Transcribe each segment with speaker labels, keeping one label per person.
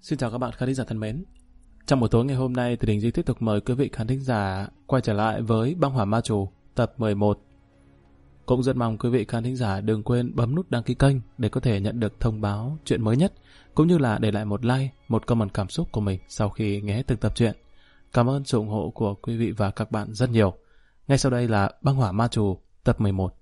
Speaker 1: Xin chào các bạn khán thính giả thân mến. Trong buổi tối ngày hôm nay thì Đình Duy tiếp tục mời quý vị khán thính giả quay trở lại với Băng Hỏa Ma Chủ tập 11. Cũng rất mong quý vị khán thính giả đừng quên bấm nút đăng ký kênh để có thể nhận được thông báo chuyện mới nhất, cũng như là để lại một like, một comment cảm xúc của mình sau khi nghe từng tập truyện. Cảm ơn sự ủng hộ của quý vị và các bạn rất nhiều. Ngay sau đây là Băng Hỏa Ma Chủ tập 11.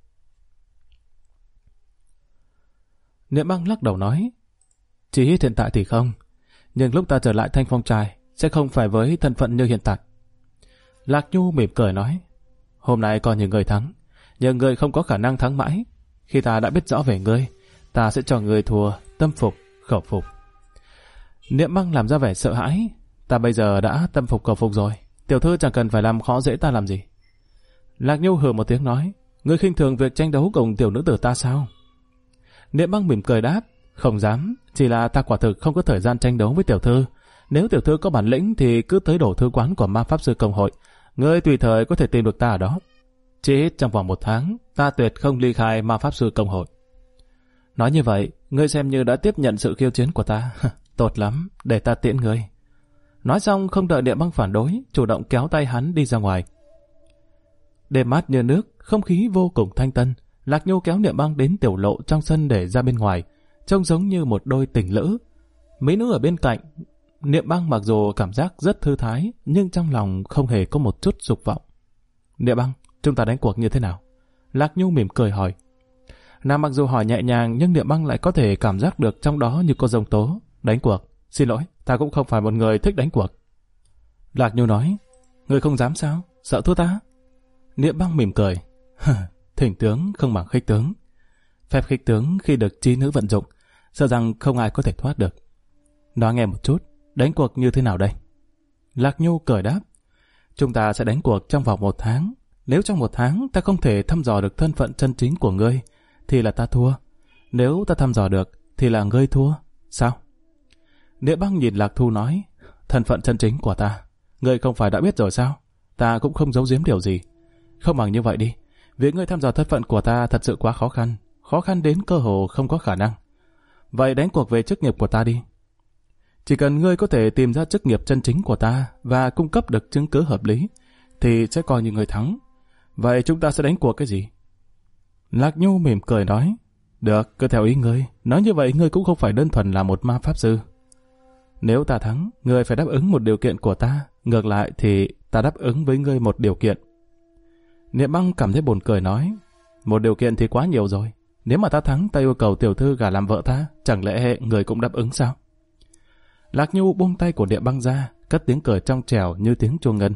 Speaker 1: Niệm Băng lắc đầu nói: chỉ hiện tại thì không, nhưng lúc ta trở lại Thanh Phong Trại sẽ không phải với thân phận như hiện tại. Lạc Nhu mỉm cười nói: hôm nay coi như người thắng, nhưng người không có khả năng thắng mãi. Khi ta đã biết rõ về ngươi, ta sẽ cho người thua tâm phục khẩu phục. Niệm Băng làm ra vẻ sợ hãi: ta bây giờ đã tâm phục khẩu phục rồi, tiểu thư chẳng cần phải làm khó dễ ta làm gì. Lạc Nhu hừ một tiếng nói: ngươi khinh thường việc tranh đấu cùng tiểu nữ tử ta sao? Niệm Băng mỉm cười đáp: không dám, chỉ là ta quả thực không có thời gian tranh đấu với tiểu thư. Nếu tiểu thư có bản lĩnh thì cứ tới đổ thư quán của Ma Pháp Sư Công Hội, ngươi tùy thời có thể tìm được ta ở đó. Chỉ ít trong vòng 1 tháng, ta tuyệt không ly khai Ma Pháp Sư Công Hội. Nói như vậy, ngươi xem như đã tiếp nhận sự khiêu chiến của ta. Tốt lắm, để ta tiễn ngươi. Nói xong không đợi Niệm Băng phản đối, chủ động kéo tay hắn đi ra ngoài. Đêm mát như nước, không khí vô cùng thanh tân. Lạc Nhu kéo Niệm Băng đến tiểu lộ trong sân để ra bên ngoài, trông giống như một đôi tình lữ. Mỹ nữ ở bên cạnh, Niệm Băng mặc dù cảm giác rất thư thái, nhưng trong lòng không hề có một chút dục vọng. Niệm Băng, chúng ta đánh cuộc như thế nào? Lạc Nhu mỉm cười hỏi. Nàng mặc dù hỏi nhẹ nhàng, nhưng Niệm Băng lại có thể cảm giác được trong đó như có giông tố. Đánh cuộc? Xin lỗi, ta cũng không phải một người thích đánh cuộc. Lạc Nhu nói: ngươi không dám sao? Sợ thua ta? Niệm Băng mỉm cười: thỉnh tướng không bằng khích tướng. Phép khích tướng khi được trí nữ vận dụng, sợ rằng không ai có thể thoát được. Nói nghe một chút, đánh cuộc như thế nào đây? Lạc Nhu cười đáp: chúng ta sẽ đánh cuộc trong vòng 1 tháng. Nếu trong 1 tháng ta không thể thăm dò được thân phận chân chính của ngươi, thì là ta thua. Nếu ta thăm dò được, thì là ngươi thua. Sao? Niệm Băng nhìn Lạc Thu nói: thân phận chân chính của ta, ngươi không phải đã biết rồi sao? Ta cũng không giấu giếm điều gì. Không bằng như vậy đi, việc ngươi thăm dò thân phận của ta thật sự quá khó khăn đến cơ hồ không có khả năng. Vậy đánh cuộc về chức nghiệp của ta đi. Chỉ cần ngươi có thể tìm ra chức nghiệp chân chính của ta và cung cấp được chứng cứ hợp lý, thì sẽ coi như ngươi thắng. Vậy chúng ta sẽ đánh cuộc cái gì? Lạc Nhu mỉm cười nói: được, cứ theo ý ngươi. Nói như vậy ngươi cũng không phải đơn thuần là một ma pháp sư. Nếu ta thắng, ngươi phải đáp ứng một điều kiện của ta. Ngược lại thì ta đáp ứng với ngươi một điều kiện. Niệm Băng cảm thấy buồn cười nói: một điều kiện thì quá nhiều rồi. Nếu mà ta thắng, ta yêu cầu tiểu thư gả làm vợ ta, chẳng lẽ người cũng đáp ứng sao? Lạc Nhu buông tay của Niệm Băng ra, cất tiếng cười trong trẻo như tiếng chuông ngân.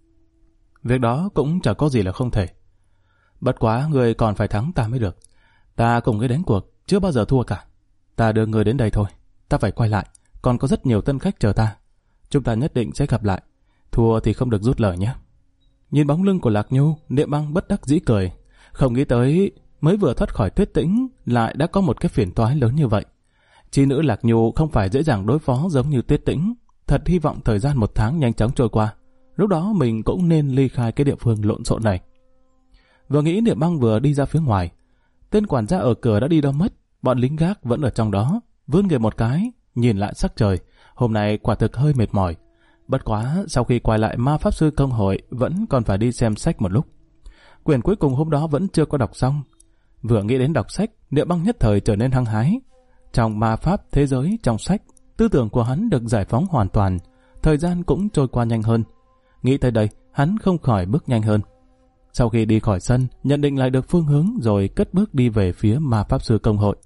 Speaker 1: Việc đó cũng chẳng có gì là không thể. Bất quá người còn phải thắng ta mới được. Ta cùng ngươi đánh cuộc, chưa bao giờ thua cả. Ta đưa người đến đây thôi, ta phải quay lại, còn có rất nhiều tân khách chờ ta. Chúng ta nhất định sẽ gặp lại. Thua thì không được rút lời nhé. Nhìn bóng lưng của Lạc Nhu, Niệm Băng bất đắc dĩ cười. Không nghĩ tới mới vừa thoát khỏi Tuyết Tĩnh lại đã có một cái phiền toái lớn như vậy. Chi nữ Lạc Nhu không phải dễ dàng đối phó giống như Tuyết Tĩnh. Thật hy vọng thời gian 1 tháng nhanh chóng trôi qua. Lúc đó mình cũng nên ly khai cái địa phương lộn xộn này. Vừa nghĩ, Niệm Băng vừa đi ra phía ngoài. Tên quản gia ở cửa đã đi đâu mất. Bọn lính gác vẫn ở trong đó. Vươn người một cái, nhìn lại sắc trời. Hôm nay quả thực hơi mệt mỏi. Bất quá sau khi quay lại Ma Pháp Sư Công Hội vẫn còn phải đi xem sách một lúc. Quyển cuối cùng hôm đó vẫn chưa có đọc xong. Vừa nghĩ đến đọc sách, Niệm Băng nhất thời trở nên hăng hái. Trong ma pháp thế giới trong sách, tư tưởng của hắn được giải phóng hoàn toàn, thời gian cũng trôi qua nhanh hơn. Nghĩ tới đây, hắn không khỏi bước nhanh hơn. Sau khi đi khỏi sân, nhận định lại được phương hướng rồi cất bước đi về phía Ma Pháp Sư Công Hội.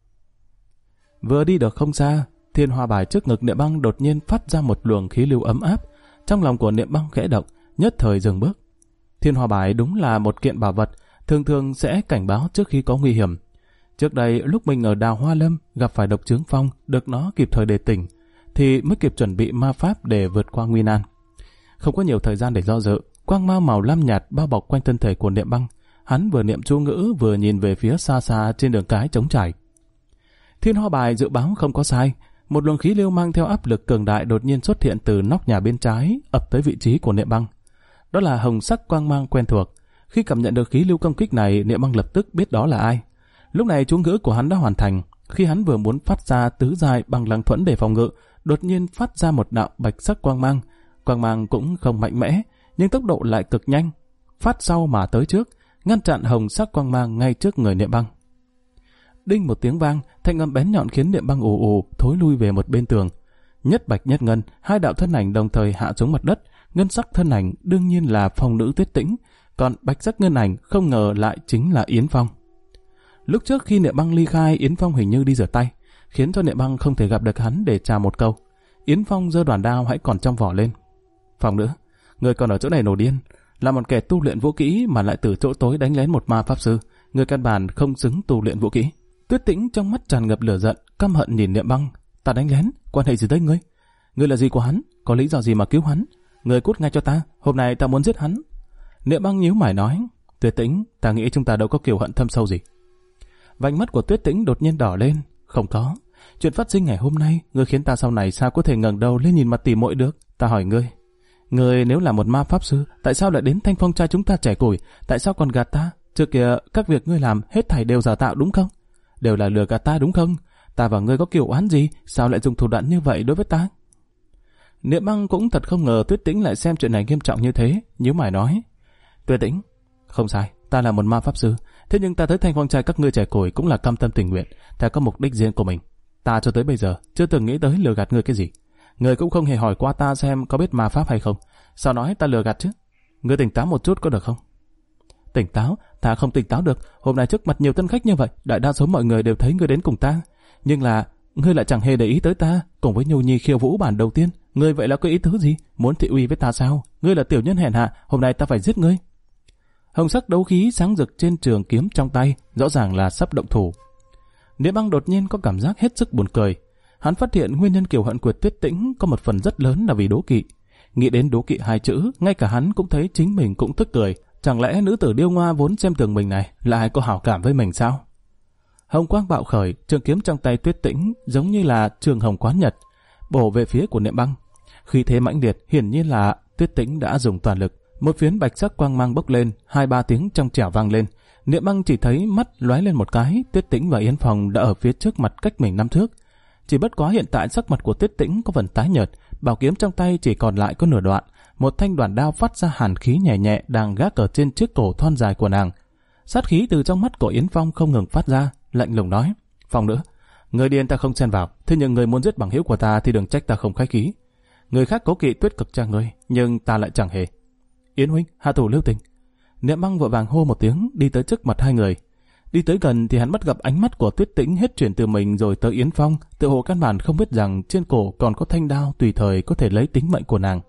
Speaker 1: Vừa đi được không xa, thiên hoa bài trước ngực Niệm Băng đột nhiên phát ra một luồng khí lưu ấm áp. Trong lòng của Niệm Băng khẽ động, nhất thời dừng bước. Thiên hoa bài đúng là một kiện bảo vật, thường thường sẽ cảnh báo trước khi có nguy hiểm. Trước đây lúc mình ở Đào Hoa Lâm gặp phải độc chướng phong, được nó kịp thời đề tỉnh, thì mới kịp chuẩn bị ma pháp để vượt qua nguy nan. Không có nhiều thời gian để do dự, quang mang màu lam nhạt bao bọc quanh thân thể của Niệm Băng. Hắn vừa niệm chú ngữ vừa nhìn về phía xa xa trên đường cái trống trải. Thiên hoa bài dự báo không có sai, một luồng khí lưu mang theo áp lực cường đại đột nhiên xuất hiện từ nóc nhà bên trái, ập tới vị trí của Niệm Băng. Đó là hồng sắc quang mang quen thuộc. Khi cảm nhận được khí lưu công kích này, Niệm Băng lập tức biết đó là ai. Lúc này chú ngữ của hắn đã hoàn thành, khi hắn vừa muốn phát ra tứ giai bằng lăng thuẫn để phòng ngự, đột nhiên phát ra một đạo bạch sắc quang mang. Quang mang cũng không mạnh mẽ, nhưng tốc độ lại cực nhanh, phát sau mà tới trước, ngăn chặn hồng sắc quang mang ngay trước người Niệm Băng. Đinh một tiếng vang, thanh âm bén nhọn khiến Niệm Băng ù ù thối lui về một bên tường. Nhất bạch nhất ngân, hai đạo thân ảnh đồng thời hạ xuống mặt đất. Ngân sắc thân ảnh đương nhiên là phong nữ Tuyết Tĩnh, còn bạch sắc ngân ảnh không ngờ lại chính là Yến Phong. Lúc trước khi Niệm Băng ly khai, Yến Phong hình như đi rửa tay, khiến cho Niệm Băng không thể gặp được hắn để chào một câu. Yến Phong giơ đoàn đao hãy còn trong vỏ lên. Phong nữ, người còn ở chỗ này nổ điên, là một kẻ tu luyện vũ kỹ mà lại từ chỗ tối đánh lén một ma pháp sư, người căn bản không xứng tu luyện vũ kỹ. Tuyết Tĩnh trong mắt tràn ngập lửa giận, căm hận nhìn Niệm Băng. Ta đánh lén, quan hệ gì tới ngươi? Ngươi là gì của hắn? Có lý do gì mà cứu hắn? Ngươi cút ngay cho ta, hôm nay ta muốn giết hắn. Niệm Băng nhíu mày nói, Tuyết Tĩnh, ta nghĩ chúng ta đâu có kiều hận thâm sâu gì. Vành mắt của Tuyết Tĩnh đột nhiên đỏ lên, không có. Chuyện phát sinh ngày hôm nay, ngươi khiến ta sau này sao có thể ngẩng đầu lên nhìn mặt tỉ muội được? Ta hỏi ngươi nếu là một ma pháp sư, tại sao lại đến Thanh Phong trai chúng ta chẻ củi? Tại sao còn gạt ta? Trước kia các việc ngươi làm hết thảy đều giả tạo đúng không? Đều là lừa gạt ta đúng không? Ta và ngươi có kiểu oán gì? Sao lại dùng thủ đoạn như vậy đối với ta? Niệm Băng cũng thật không ngờ Tuyết Tĩnh lại xem chuyện này nghiêm trọng như thế, nhíu mày nói, Tuyết Tĩnh, không sai, ta là một ma pháp sư, thế nhưng ta tới Thanh Phong trai các ngươi chẻ củi cũng là cam tâm tình nguyện, ta có mục đích riêng của mình. Ta cho tới bây giờ chưa từng nghĩ tới lừa gạt ngươi cái gì. Ngươi cũng không hề hỏi qua ta xem có biết ma pháp hay không. Sao nói ta lừa gạt chứ? Ngươi tỉnh táo một chút có được không? Tỉnh táo? Ta không tỉnh táo được. Hôm nay trước mặt nhiều tân khách như vậy, đại đa số mọi người đều thấy ngươi đến cùng ta. Nhưng là ngươi lại chẳng hề để ý tới ta. Cùng với Nhu Nhi khiêu vũ bản đầu tiên, ngươi vậy là có ý tứ gì? Muốn thị uy với ta sao? Ngươi là tiểu nhân hèn hạ, hôm nay ta phải giết ngươi. Hồng sắc đấu khí sáng rực trên trường kiếm trong tay, rõ ràng là sắp động thủ. Niệm Băng đột nhiên có cảm giác hết sức buồn cười. Hắn phát hiện nguyên nhân kiều hận của Tuyết Tĩnh có một phần rất lớn là vì đố kỵ. Nghĩ đến đố kỵ hai chữ, ngay cả hắn cũng thấy chính mình cũng tức cười. Chẳng lẽ nữ tử điêu ngoa vốn xem thường mình này lại có hảo cảm với mình sao? Hồng quang bạo khởi, trường kiếm trong tay Tuyết Tĩnh giống như là trường hồng quán nhật, bổ về phía của Niệm Băng. Khi thế mãnh liệt, hiển nhiên là Tuyết Tĩnh đã dùng toàn lực. Một phiến bạch sắc quang mang bốc lên, 2-3 tiếng trong trẻo vang lên. Niệm Băng chỉ thấy mắt lóe lên một cái, Tuyết Tĩnh và Yến Phong đã ở phía trước mặt cách mình 5 thước. Chỉ bất quá hiện tại sắc mặt của Tuyết Tĩnh có phần tái nhợt, bảo kiếm trong tay chỉ còn lại có nửa đoạn, một thanh đoàn đao phát ra hàn khí nhẹ nhẹ đang gác ở trên chiếc cổ thon dài của nàng. Sát khí từ trong mắt của Yến Phong không ngừng phát ra, lạnh lùng nói: "Phong nữ, người điên ta không xen vào, thế nhưng người muốn giết bằng hữu của ta thì đừng trách ta không khách khí. Người khác cố kỵ Tuyết Cực Trang ngươi, nhưng ta lại chẳng hề. Yến huynh, hạ thủ lưu tình." Niệm Băng vội vàng hô một tiếng, đi tới trước mặt hai người. Đi tới gần thì hắn bắt gặp ánh mắt của Tuyết Tĩnh hết chuyển từ mình rồi tới Yến Phong, tự hồ căn bản không biết rằng trên cổ còn có thanh đao tùy thời có thể lấy tính mệnh của nàng.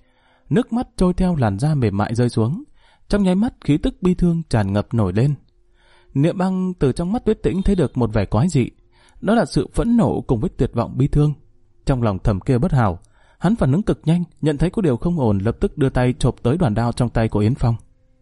Speaker 1: Nước mắt trôi theo làn da mềm mại rơi xuống, trong nháy mắt khí tức bi thương tràn ngập nổi lên. Niệm Băng từ trong mắt Tuyết Tĩnh thấy được một vẻ quái dị, đó là sự phẫn nộ cùng với tuyệt vọng bi thương. Trong lòng thầm kêu bất hảo, hắn phản ứng cực nhanh, nhận thấy có điều không ổn, lập tức đưa tay chộp tới đoàn đao trong tay của Yến Phong.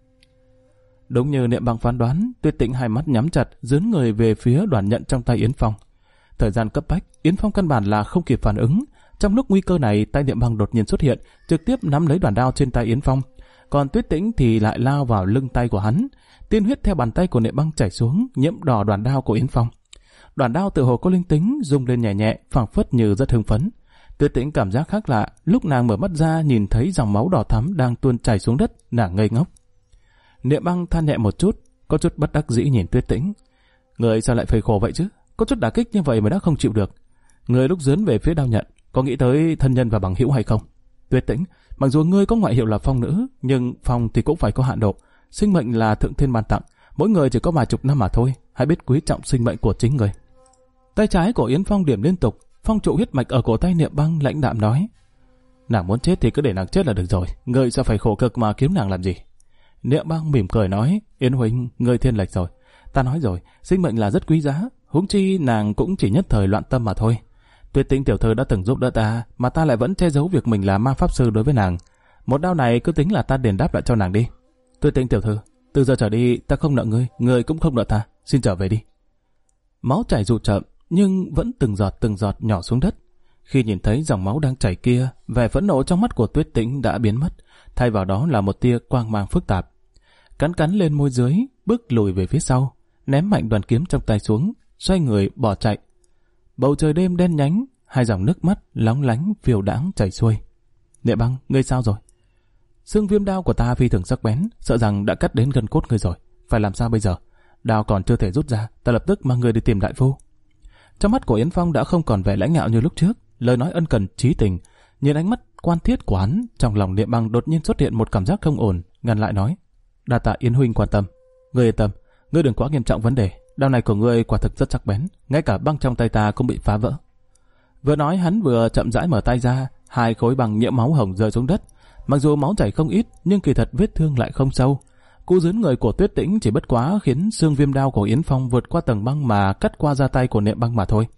Speaker 1: Đúng như Niệm Băng phán đoán, Tuyết Tĩnh hai mắt nhắm chặt, dướn người về phía đoàn nhận trong tay Yến Phong. Thời gian cấp bách, Yến Phong căn bản là không kịp phản ứng. Trong lúc nguy cơ này, tay Niệm Băng đột nhiên xuất hiện, trực tiếp nắm lấy đoàn đao trên tay Yến Phong. Còn Tuyết Tĩnh thì lại lao vào lưng tay của hắn. Tiên huyết theo bàn tay của Niệm Băng chảy xuống, nhiễm đỏ đoàn đao của Yến Phong. Đoàn đao tự hồ có linh tính, rung lên nhẹ nhẹ, phảng phất như rất hưng phấn. Tuyết Tĩnh cảm giác khác lạ, lúc nàng mở mắt ra nhìn thấy dòng máu đỏ thắm đang tuôn chảy xuống đất, nàng ngây ngốc. Niệm Băng than nhẹ một chút, có chút bất đắc dĩ nhìn Tuyết Tĩnh. Người sao lại phải khổ vậy chứ? Có chút đả kích như vậy mà đã không chịu được. Người lúc dướn về phía đao nhận, có nghĩ tới thân nhân và bằng hữu hay không? Tuyết Tĩnh, mặc dù ngươi có ngoại hiệu là Phong nữ, nhưng Phong thì cũng phải có hạn độ. Sinh mệnh là thượng thiên ban tặng, mỗi người chỉ có vài chục năm mà thôi. Hãy biết quý trọng sinh mệnh của chính người. Tay trái của Yến Phong điểm liên tục, phong trụ huyết mạch ở cổ tay Niệm Băng, lãnh đạm nói: nàng muốn chết thì cứ để nàng chết là được rồi. Ngươi sao phải khổ cực mà kiếm nàng làm gì? Niệm Băng mỉm cười nói: Yến huynh, ngươi thiên lệch rồi. Ta nói rồi, sinh mệnh là rất quý giá, huống chi nàng cũng chỉ nhất thời loạn tâm mà thôi. Tuyết Tĩnh tiểu thư đã từng giúp đỡ ta, mà ta lại vẫn che giấu việc mình là ma pháp sư đối với nàng. Một đao này cứ tính là ta đền đáp lại cho nàng đi. Tuyết Tĩnh tiểu thư, từ giờ trở đi ta không nợ ngươi, ngươi cũng không nợ ta, xin trở về đi. Máu chảy dù chậm, nhưng vẫn từng giọt nhỏ xuống đất. Khi nhìn thấy dòng máu đang chảy kia, vẻ phẫn nộ trong mắt của Tuyết Tĩnh đã biến mất, thay vào đó là một tia quang mang phức tạp. Cắn lên môi dưới, bước lùi về phía sau, ném mạnh đoàn kiếm trong tay xuống, xoay người bỏ chạy, bầu trời đêm đen nhánh, hai dòng nước mắt lóng lánh phiêu đãng chảy xuôi. Niệm Băng, ngươi sao rồi? Xương viêm đao của ta phi thường sắc bén, sợ rằng đã cắt đến gân cốt ngươi rồi. Phải làm sao bây giờ? Đao còn chưa thể rút ra, ta lập tức mang ngươi đi tìm đại phu. Trong mắt của Yến Phong đã không còn vẻ lãnh ngạo như lúc trước, lời nói ân cần chí tình. Nhìn ánh mắt quan thiết của hắn, trong lòng Niệm Băng đột nhiên xuất hiện một cảm giác không ổn, ngăn lại nói: đa tạ Yến huynh quan tâm. Ngươi yên tâm, ngươi đừng quá nghiêm trọng vấn đề. Đao này của ngươi quả thực rất sắc bén, ngay cả băng trong tay ta cũng bị phá vỡ. Vừa nói hắn vừa chậm rãi mở tay ra, hai khối băng nhiễm máu hồng rơi xuống đất. Mặc dù máu chảy không ít, nhưng kỳ thật vết thương lại không sâu. Cú giướn người của Tuyết Tĩnh chỉ bất quá khiến xương viêm đao của Yến Phong vượt qua tầng băng mà cắt qua da tay của Niệm Băng mà thôi.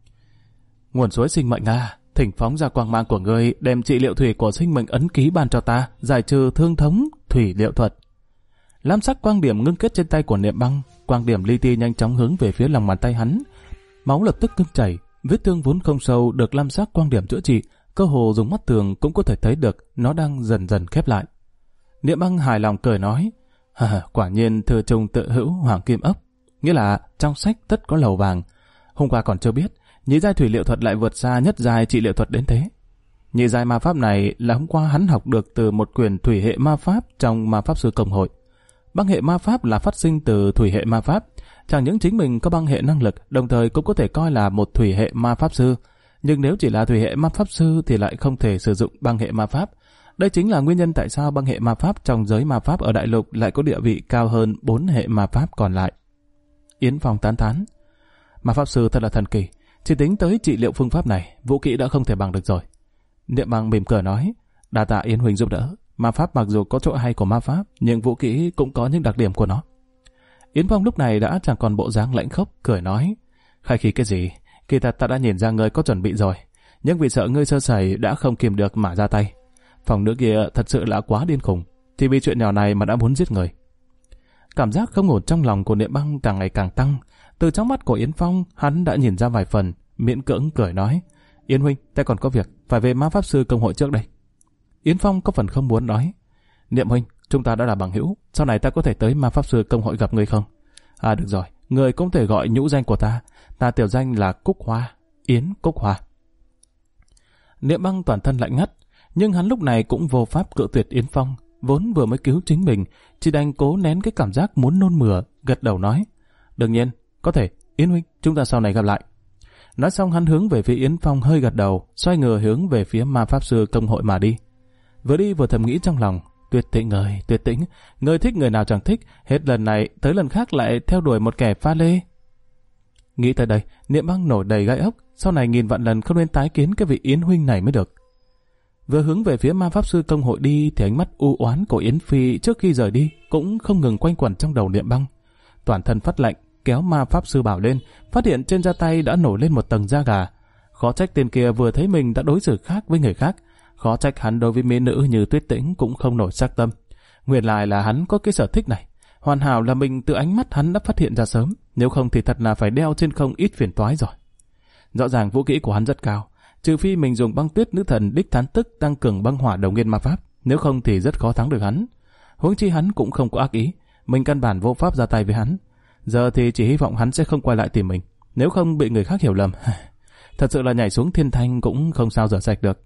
Speaker 1: Nguồn suối sinh mệnh à, thỉnh phóng ra quang mang của ngươi, đem trị liệu thủy của sinh mệnh ấn ký ban cho ta, giải trừ thương thống thủy liệu thuật. Lam sắc quang điểm ngưng kết trên tay của Niệm Băng, quang điểm li ti nhanh chóng hướng về phía lòng bàn tay hắn. Máu lập tức ngưng chảy, vết thương vốn không sâu được lam sắc quang điểm chữa trị, cơ hồ dùng mắt thường cũng có thể thấy được nó đang dần dần khép lại. Niệm Băng hài lòng cười nói: quả nhiên thừa trùng tự hữu hoàng kim ốc, nghĩa là trong sách tất có lầu vàng. Hôm qua còn chưa biết, nhị giai thủy liệu thuật lại vượt xa nhất giai trị liệu thuật đến thế. Nhị giai ma pháp này là hôm qua hắn học được từ một quyển thủy hệ ma pháp trong ma pháp sư công hội. Băng hệ ma pháp là phát sinh từ thủy hệ ma pháp, chẳng những chính mình có băng hệ năng lực, đồng thời cũng có thể coi là một thủy hệ ma pháp sư. Nhưng nếu chỉ là thủy hệ ma pháp sư thì lại không thể sử dụng băng hệ ma pháp. Đây chính là nguyên nhân tại sao băng hệ ma pháp trong giới ma pháp ở đại lục lại có địa vị cao hơn 4 hệ ma pháp còn lại. Yến Phong tán thán: ma pháp sư thật là thần kỳ, chỉ tính tới trị liệu phương pháp này, vũ kỹ đã không thể bằng được rồi. Niệm Băng mỉm cười nói: đa tạ Yến huynh giúp đỡ. Ma pháp mặc dù có chỗ hay của ma pháp, nhưng vũ kỹ cũng có những đặc điểm của nó. Yến Phong lúc này đã chẳng còn bộ dáng lãnh khốc, cười nói: khai khí cái gì? Kỳ thật ta đã nhìn ra ngươi có chuẩn bị rồi, nhưng vì sợ ngươi sơ sẩy đã không kìm được mà ra tay. Phòng nữ kia thật sự là quá điên khùng, thì vì chuyện nhỏ này mà đã muốn giết người. Cảm giác không ổn trong lòng của Niệm Băng càng ngày càng tăng. Từ trong mắt của Yến Phong, hắn đã nhìn ra vài phần, miễn cưỡng cười nói: Yến huynh, ta còn có việc, phải về ma pháp sư công hội trước đây. Yến Phong có phần không muốn nói: Niệm huynh, chúng ta đã là bằng hữu, sau này ta có thể tới ma pháp sư công hội gặp ngươi không? À được rồi, người cũng thể gọi nhũ danh của ta, ta tiểu danh là Cúc Hoa, Yến Cúc Hoa. Niệm Băng toàn thân lạnh ngắt, nhưng hắn lúc này cũng vô pháp cự tuyệt Yến Phong, vốn vừa mới cứu chính mình, chỉ đành cố nén cái cảm giác muốn nôn mửa, gật đầu nói: đương nhiên, có thể, Yến huynh, chúng ta sau này gặp lại. Nói xong hắn hướng về phía Yến Phong hơi gật đầu, xoay người hướng về phía ma pháp sư công hội mà đi. Vừa đi vừa thầm nghĩ trong lòng: Tuyết Tĩnh ơi, Tuyết Tĩnh, người thích người nào chẳng thích, hết lần này tới lần khác lại theo đuổi một kẻ pha lê. Nghĩ tới đây, Niệm Băng nổi đầy gai ốc, sau này nghìn vạn lần không nên tái kiến cái vị Yến huynh này mới được. Vừa hướng về phía ma pháp sư công hội đi thì ánh mắt u oán của Yến Phi trước khi rời đi cũng không ngừng quanh quẩn trong đầu Niệm Băng. Toàn thân phát lạnh, kéo ma pháp sư bảo lên, phát hiện trên da tay đã nổi lên một tầng da gà. Khó trách tên kia vừa thấy mình đã đối xử khác với người khác, khó trách hắn đối với mỹ nữ như Tuyết Tĩnh cũng không nổi sắc tâm. Nguyên lai là hắn có cái sở thích này, hoàn hảo là mình từ ánh mắt hắn đã phát hiện ra sớm, nếu không thì thật là phải đeo trên không ít phiền toái rồi. Rõ ràng vũ kỹ của hắn rất cao, trừ phi mình dùng băng tuyết nữ thần đích thán tức tăng cường băng hỏa đồng nguyên ma pháp, nếu không thì rất khó thắng được hắn. Huống chi hắn cũng không có ác ý, mình căn bản vô pháp ra tay với hắn. Giờ thì chỉ hy vọng hắn sẽ không quay lại tìm mình, nếu không bị người khác hiểu lầm. Thật sự là nhảy xuống thiên thanh cũng không sao rửa sạch được.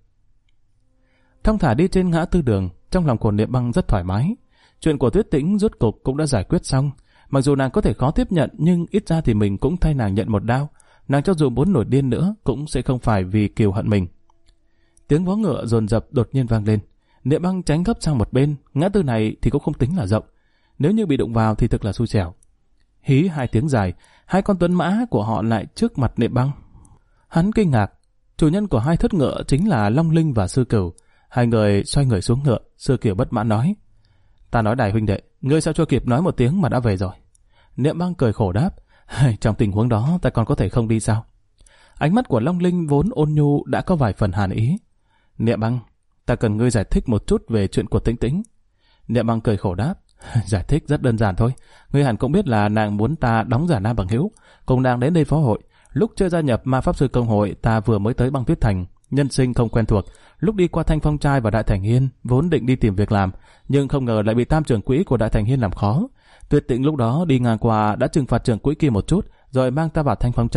Speaker 1: Thong thả đi trên ngã tư đường, trong lòng của Niệm Băng rất thoải mái. Chuyện của Tuyết Tĩnh rốt cục cũng đã giải quyết xong. Mặc dù nàng có thể khó tiếp nhận, nhưng ít ra thì mình cũng thay nàng nhận một đao. Nàng cho dù muốn nổi điên nữa cũng sẽ không phải vì kiều hận mình. Tiếng vó ngựa dồn dập đột nhiên vang lên. Niệm Băng tránh gấp sang một bên, ngã tư này thì cũng không tính là rộng. Nếu như bị đụng vào thì thực là xui xẻo. Hí hai tiếng dài, hai con tuấn mã của họ lại trước mặt Niệm Băng. Hắn kinh ngạc, chủ nhân của hai thất ngựa chính là Long Linh và Sư Cửu. Hai người xoay người xuống ngựa, Sư Cửu bất mãn nói: Ta nói đại huynh đệ, ngươi sao chưa kịp nói một tiếng mà đã về rồi? Niệm Băng cười khổ đáp: Trong tình huống đó ta còn có thể không đi sao? Ánh mắt của Long Linh vốn ôn nhu đã có vài phần hàn ý. Niệm Băng, ta cần ngươi giải thích một chút về chuyện của Tĩnh Tĩnh. Niệm Băng cười khổ đáp: Giải thích rất đơn giản thôi. Ngươi hẳn cũng biết là nàng muốn ta đóng giả nam bằng hữu, cùng nàng đến đây phó hội. Lúc chưa gia nhập ma pháp sư công hội, ta vừa mới tới băng tuyết thành, nhân sinh không quen thuộc. Lúc đi qua Thanh Phong Trai và Đại Thành Hiên, vốn định đi tìm việc làm, nhưng không ngờ lại bị tam trưởng quỹ của Đại Thành Hiên làm khó. Tuyết Tĩnh lúc đó đi ngang qua đã trừng phạt trưởng quỹ kia một chút, rồi mang ta vào Thanh Phong Trai.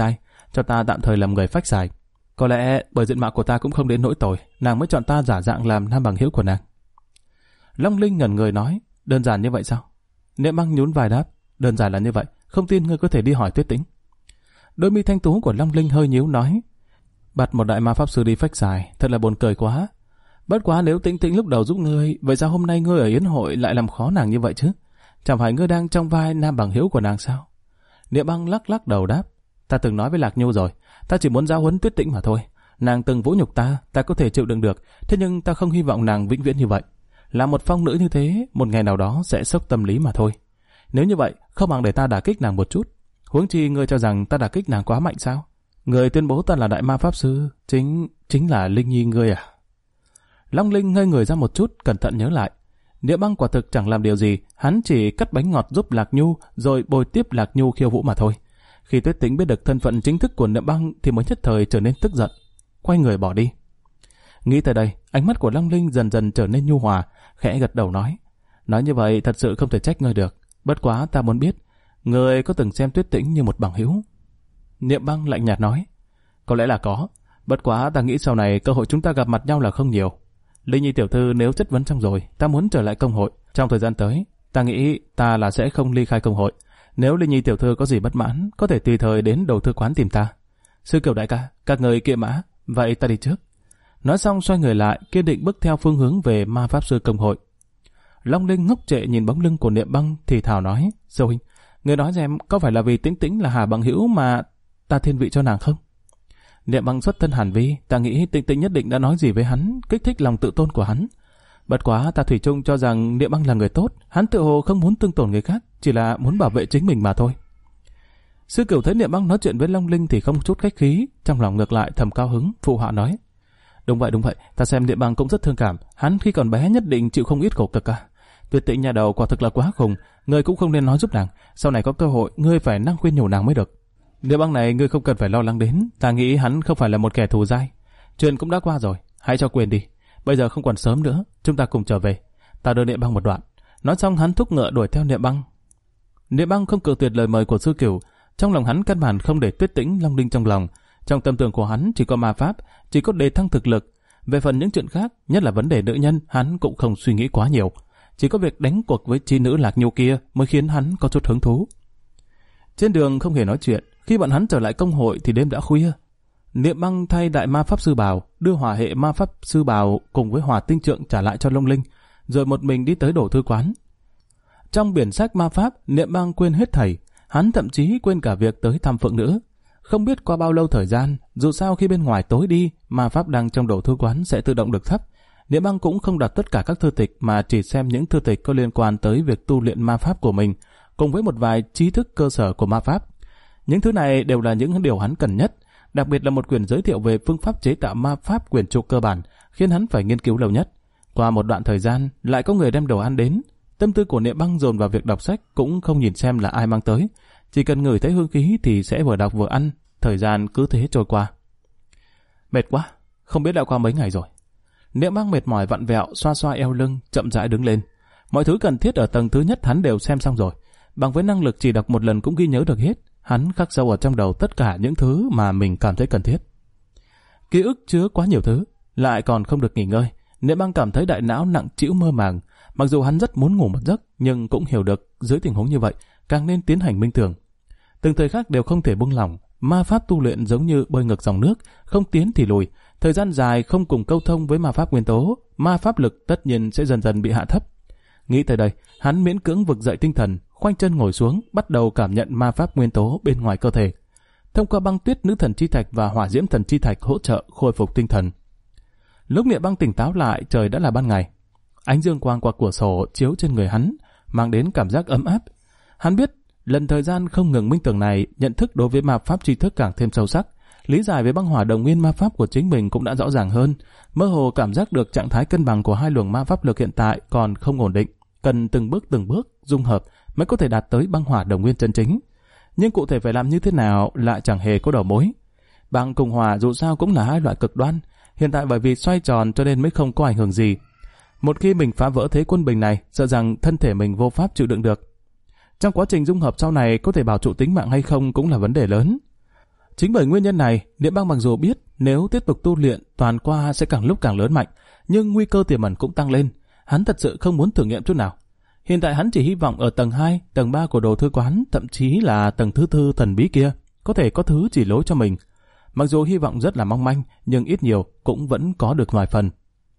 Speaker 1: cho ta tạm thời làm người phách xài. Có lẽ bởi diện mạo của ta cũng không đến nỗi tồi, nàng mới chọn ta giả dạng làm nam bằng hữu của nàng. Long Linh ngẩn người nói, đơn giản như vậy sao? Niệm Băng nhún vai đáp, đơn giản là như vậy, không tin ngươi có thể đi hỏi Tuyết Tĩnh. Đôi mi thanh tú của Long Linh hơi nhíu nói, bắt một đại ma pháp sư đi phách xài, thật là buồn cười quá. Bất quá nếu Tĩnh Tĩnh lúc đầu giúp ngươi, vậy sao hôm nay ngươi ở yến hội lại làm khó nàng như vậy chứ? Chẳng phải ngươi đang trong vai nam bằng hữu của nàng sao? Niệm Băng lắc lắc đầu đáp, ta từng nói với Lạc Nhu rồi, ta chỉ muốn giáo huấn Tuyết Tĩnh mà thôi. Nàng từng vũ nhục ta có thể chịu đựng được, thế nhưng ta không hy vọng nàng vĩnh viễn như vậy. Là một phong nữ như thế, một ngày nào đó sẽ sốc tâm lý mà thôi. Nếu như vậy, không bằng để ta đả kích nàng một chút. Huống chi ngươi cho rằng ta đả kích nàng quá mạnh sao? Người tuyên bố ta là đại ma pháp sư, chính là Linh Nhi ngươi à? Long Linh ngây người ra một chút, cẩn thận nhớ lại. Niệm Băng quả thực chẳng làm điều gì, hắn chỉ cắt bánh ngọt giúp Lạc Nhu, rồi bồi tiếp Lạc Nhu khiêu vũ mà thôi. Khi Tuyết Tĩnh biết được thân phận chính thức của Niệm Băng thì mới nhất thời trở nên tức giận, quay người bỏ đi. Nghĩ tới đây, ánh mắt của Long Linh dần dần trở nên nhu hòa, khẽ gật đầu nói như vậy thật sự không thể trách ngươi được. Bất quá ta muốn biết, ngươi có từng xem Tuyết Tĩnh như một bằng hữu? Niệm Băng lạnh nhạt nói, có lẽ là có, bất quá ta nghĩ sau này cơ hội chúng ta gặp mặt nhau là không nhiều. Linh Nhi tiểu thư nếu chất vấn xong rồi, ta muốn trở lại công hội. Trong thời gian tới, ta nghĩ ta là sẽ không ly khai công hội. Nếu Linh Nhi tiểu thư có gì bất mãn, có thể tùy thời đến đầu thư quán tìm ta. Sư Kiều đại ca, các người kỵ mã, vậy ta đi trước. Nói xong xoay người lại, kiên định bước theo phương hướng về ma pháp sư công hội. Long Linh ngốc trệ nhìn bóng lưng của Niệm Băng thì thào nói, Sâu Huynh, người nói xem có phải là vì Tĩnh Tĩnh là Hà bằng hữu mà ta thiên vị cho nàng không? Niệm Băng xuất thân Hàn Vi, ta nghĩ Tĩnh Tĩnh nhất định đã nói gì với hắn, kích thích lòng tự tôn của hắn. Bất quá ta thủy chung cho rằng Niệm Băng là người tốt, hắn tự hồ không muốn thương tổn người khác, chỉ là muốn bảo vệ chính mình mà thôi. Sư Cửu thấy Niệm Băng nói chuyện với Long Linh thì không chút khách khí, trong lòng ngược lại thầm cao hứng, phụ họa nói, đúng vậy, ta xem Niệm Băng cũng rất thương cảm, hắn khi còn bé nhất định chịu không ít khổ cực cả. Tuyệt Tĩnh nhà đầu quả thực là quá khùng, ngươi cũng không nên nói giúp nàng, sau này có cơ hội ngươi phải năng khuyên nhủ nàng mới được. Niệm Băng này ngươi không cần phải lo lắng đến, ta nghĩ hắn không phải là một kẻ thù dai. Chuyện cũng đã qua rồi, hãy cho quên đi. Bây giờ không còn sớm nữa, chúng ta cùng trở về. Ta đưa Niệm Băng một đoạn. Nói xong hắn thúc ngựa đuổi theo Niệm Băng. Niệm Băng không cự tuyệt lời mời của sư Cửu, trong lòng hắn căn bản không để Tuyết Tĩnh Long Linh trong lòng. Trong tâm tưởng của hắn chỉ có ma pháp, chỉ có đề thăng thực lực. Về phần những chuyện khác, nhất là vấn đề nữ nhân, hắn cũng không suy nghĩ quá nhiều. Chỉ có việc đánh cuộc với chi nữ Lạc Nhu kia mới khiến hắn có chút hứng thú. Trên đường không hề nói chuyện, khi bọn hắn trở lại công hội thì đêm đã khuya. Niệm Băng thay đại ma pháp sư bào, đưa hỏa hệ ma pháp sư bào cùng với hỏa tinh trượng trả lại cho Long Linh, rồi một mình đi tới đổ thư quán. Trong biển sách ma pháp, Niệm Băng quên hết thảy, hắn thậm chí quên cả việc tới thăm phượng nữ. Không biết qua bao lâu thời gian, dù sao khi bên ngoài tối đi, ma pháp đăng trong đổ thư quán sẽ tự động được thắp. Niệm Băng cũng không đặt tất cả các thư tịch mà chỉ xem những thư tịch có liên quan tới việc tu luyện ma pháp của mình, cùng với một vài trí thức cơ sở của ma pháp. Những thứ này đều là những điều hắn cần nhất, đặc biệt là một quyển giới thiệu về phương pháp chế tạo ma pháp quyển trục cơ bản, khiến hắn phải nghiên cứu lâu nhất. Qua một đoạn thời gian, lại có người đem đồ ăn đến. Tâm tư của Niệm Băng dồn vào việc đọc sách, cũng không nhìn xem là ai mang tới. Chỉ cần ngửi thấy hương khí thì sẽ vừa đọc vừa ăn, thời gian cứ thế trôi qua. Mệt quá, không biết đã qua mấy ngày rồi. Niệm Băng mệt mỏi vặn vẹo, xoa xoa eo lưng, chậm rãi đứng lên. Mọi thứ cần thiết ở tầng thứ nhất hắn đều xem xong rồi. Bằng với năng lực chỉ đọc một lần cũng ghi nhớ được hết, hắn khắc sâu ở trong đầu tất cả những thứ mà mình cảm thấy cần thiết. Ký ức chứa quá nhiều thứ, lại còn không được nghỉ ngơi. Niệm Băng cảm thấy đại não nặng trĩu mơ màng. Mặc dù hắn rất muốn ngủ một giấc, nhưng cũng hiểu được dưới tình huống như vậy, càng nên tiến hành minh tưởng. Từng thời khắc đều không thể buông lỏng. Ma pháp tu luyện giống như bơi ngược dòng nước, không tiến thì lùi. Thời gian dài không cùng câu thông với ma pháp nguyên tố, ma pháp lực tất nhiên sẽ dần dần bị hạ thấp. Nghĩ tới đây, hắn miễn cưỡng vực dậy tinh thần, khoanh chân ngồi xuống, bắt đầu cảm nhận ma pháp nguyên tố bên ngoài cơ thể. Thông qua băng tuyết nữ thần chi thạch và hỏa diễm thần chi thạch hỗ trợ khôi phục tinh thần. Lúc Niệm Băng tỉnh táo lại, trời đã là ban ngày. Ánh dương quang qua cửa sổ chiếu trên người hắn, mang đến cảm giác ấm áp. Hắn biết, lần thời gian không ngừng minh tưởng này, nhận thức đối với ma pháp tri thức càng thêm sâu sắc. Lý giải về băng hỏa đồng nguyên ma pháp của chính mình cũng đã rõ ràng hơn. Mơ hồ cảm giác được trạng thái cân bằng của hai luồng ma pháp lực hiện tại còn không ổn định, cần từng bước dung hợp mới có thể đạt tới băng hỏa đồng nguyên chân chính. Nhưng cụ thể phải làm như thế nào lại chẳng hề có đầu mối. Băng cùng hỏa dù sao cũng là hai loại cực đoan, hiện tại bởi vì xoay tròn cho nên mới không có ảnh hưởng gì. Một khi mình phá vỡ thế quân bình này, sợ rằng thân thể mình vô pháp chịu đựng được. Trong quá trình dung hợp sau này có thể bảo trụ tính mạng hay không cũng là vấn đề lớn. Chính bởi nguyên nhân này, Niệm Băng mặc dù biết nếu tiếp tục tu luyện toàn qua sẽ càng lúc càng lớn mạnh, nhưng nguy cơ tiềm ẩn cũng tăng lên. Hắn thật sự không muốn thử nghiệm chút nào. Hiện tại hắn chỉ hy vọng ở tầng 2, tầng 3 của đồ thư quán, thậm chí là tầng thứ tư thần bí kia, có thể có thứ chỉ lối cho mình. Mặc dù hy vọng rất là mong manh, nhưng ít nhiều cũng vẫn có được vài phần.